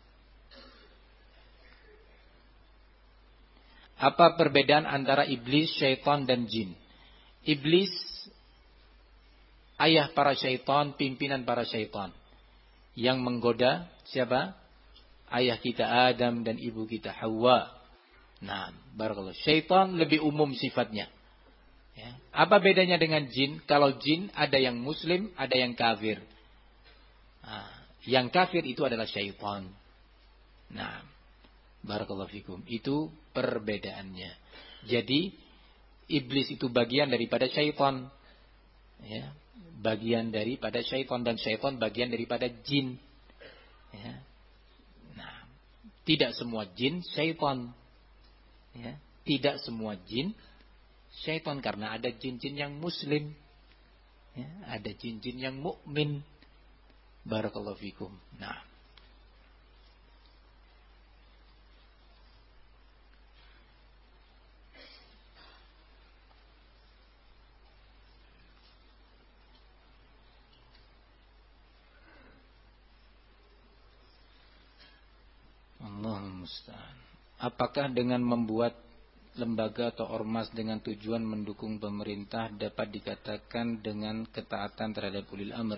Apa perbedaan antara iblis, syaitan dan jin? Iblis ayah para syaitan, pimpinan para syaitan. Yang menggoda siapa? Ayah kita Adam dan ibu kita Hawa. Nah, barakallahu. Syaitan lebih umum sifatnya. Ya. Apa bedanya dengan jin? Kalau jin ada yang muslim, ada yang kafir. Nah, yang kafir itu adalah syaitan. Nah, barakallahu fikum. Itu perbedaannya. Jadi, iblis itu bagian daripada syaitan. Ya. Bagian daripada syaitan, dan syaitan bagian daripada jin. Ya. Nah, tidak semua jin syaitan. Ya. Tidak semua jin syaitan, karena ada jin-jin yang muslim. Ya. Ada jin-jin yang mukmin. Barakallahu fikum. Nah, apakah dengan membuat lembaga atau ormas dengan tujuan mendukung pemerintah dapat dikatakan dengan ketaatan terhadap ulil amr,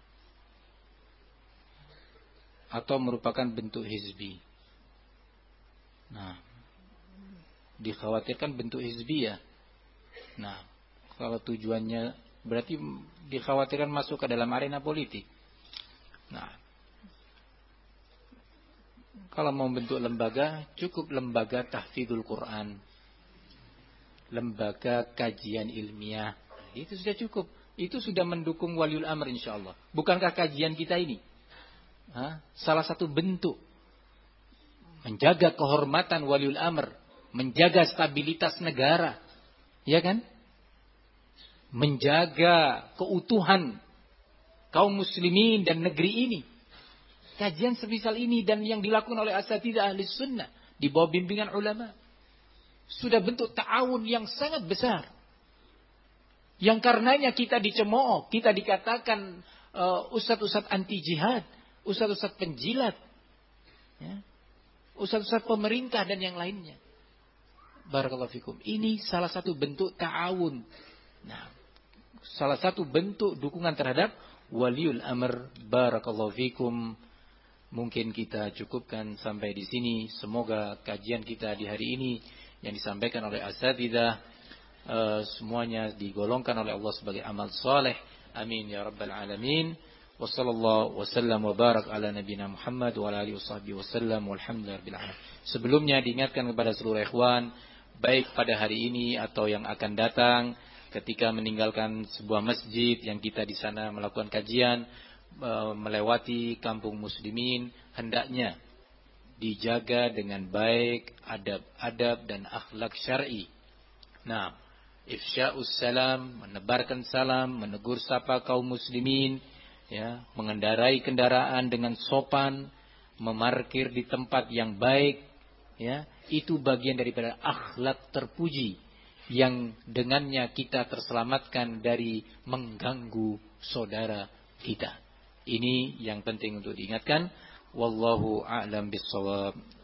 atau merupakan bentuk hizbi? Nah, dikhawatirkan bentuk hizbi ya. Nah, kalau tujuannya berarti dikhawatirkan masuk ke dalam arena politik. Nah, kalau mau bentuk lembaga, cukup lembaga tahfidzul Quran, lembaga kajian ilmiah, itu sudah cukup. Itu sudah mendukung waliul amr insyaallah. Bukankah kajian kita ini ha? salah satu bentuk menjaga kehormatan waliul amr, menjaga stabilitas negara, ya kan? Menjaga keutuhan kaum muslimin dan negeri ini. Kajian semisal ini dan yang dilakukan oleh asatidzah ahli sunnah di bawah bimbingan ulama sudah bentuk ta'awun yang sangat besar. Yang karenanya kita dicemooh, kita dikatakan uh, ustadz-ustadz anti jihad, ustadz-ustadz penjilat, ya, ustadz-ustadz pemerintah dan yang lainnya. Barakallahu fikum. Ini salah satu bentuk ta'awun. Nah, salah satu bentuk dukungan terhadap waliul amr. Barakallahu fikum. Mungkin kita cukupkan sampai di sini. Semoga kajian kita di hari ini yang disampaikan oleh asatidzah uh, semuanya digolongkan oleh Allah sebagai amal saleh. Amin ya rabbal alamin. Wa sallallahu wasallam wa barak ala nabiyina Muhammad wa ala alihi washabbihi wasallam walhamdulillahi rabbil alamin. Sebelumnya diingatkan kepada seluruh ikhwan, baik pada hari ini atau yang akan datang, ketika meninggalkan sebuah masjid yang kita di sana melakukan kajian, melewati kampung muslimin, hendaknya dijaga dengan baik adab-adab dan akhlak syar'i. Nah, ifsya'us salam, menebarkan salam, menegur sapa kaum muslimin, ya, mengendarai kendaraan dengan sopan, memarkir di tempat yang baik, ya, itu bagian daripada akhlak terpuji yang dengannya kita terselamatkan dari mengganggu saudara kita. Ini yang penting untuk diingatkan. Wallahu a'lam bissawab.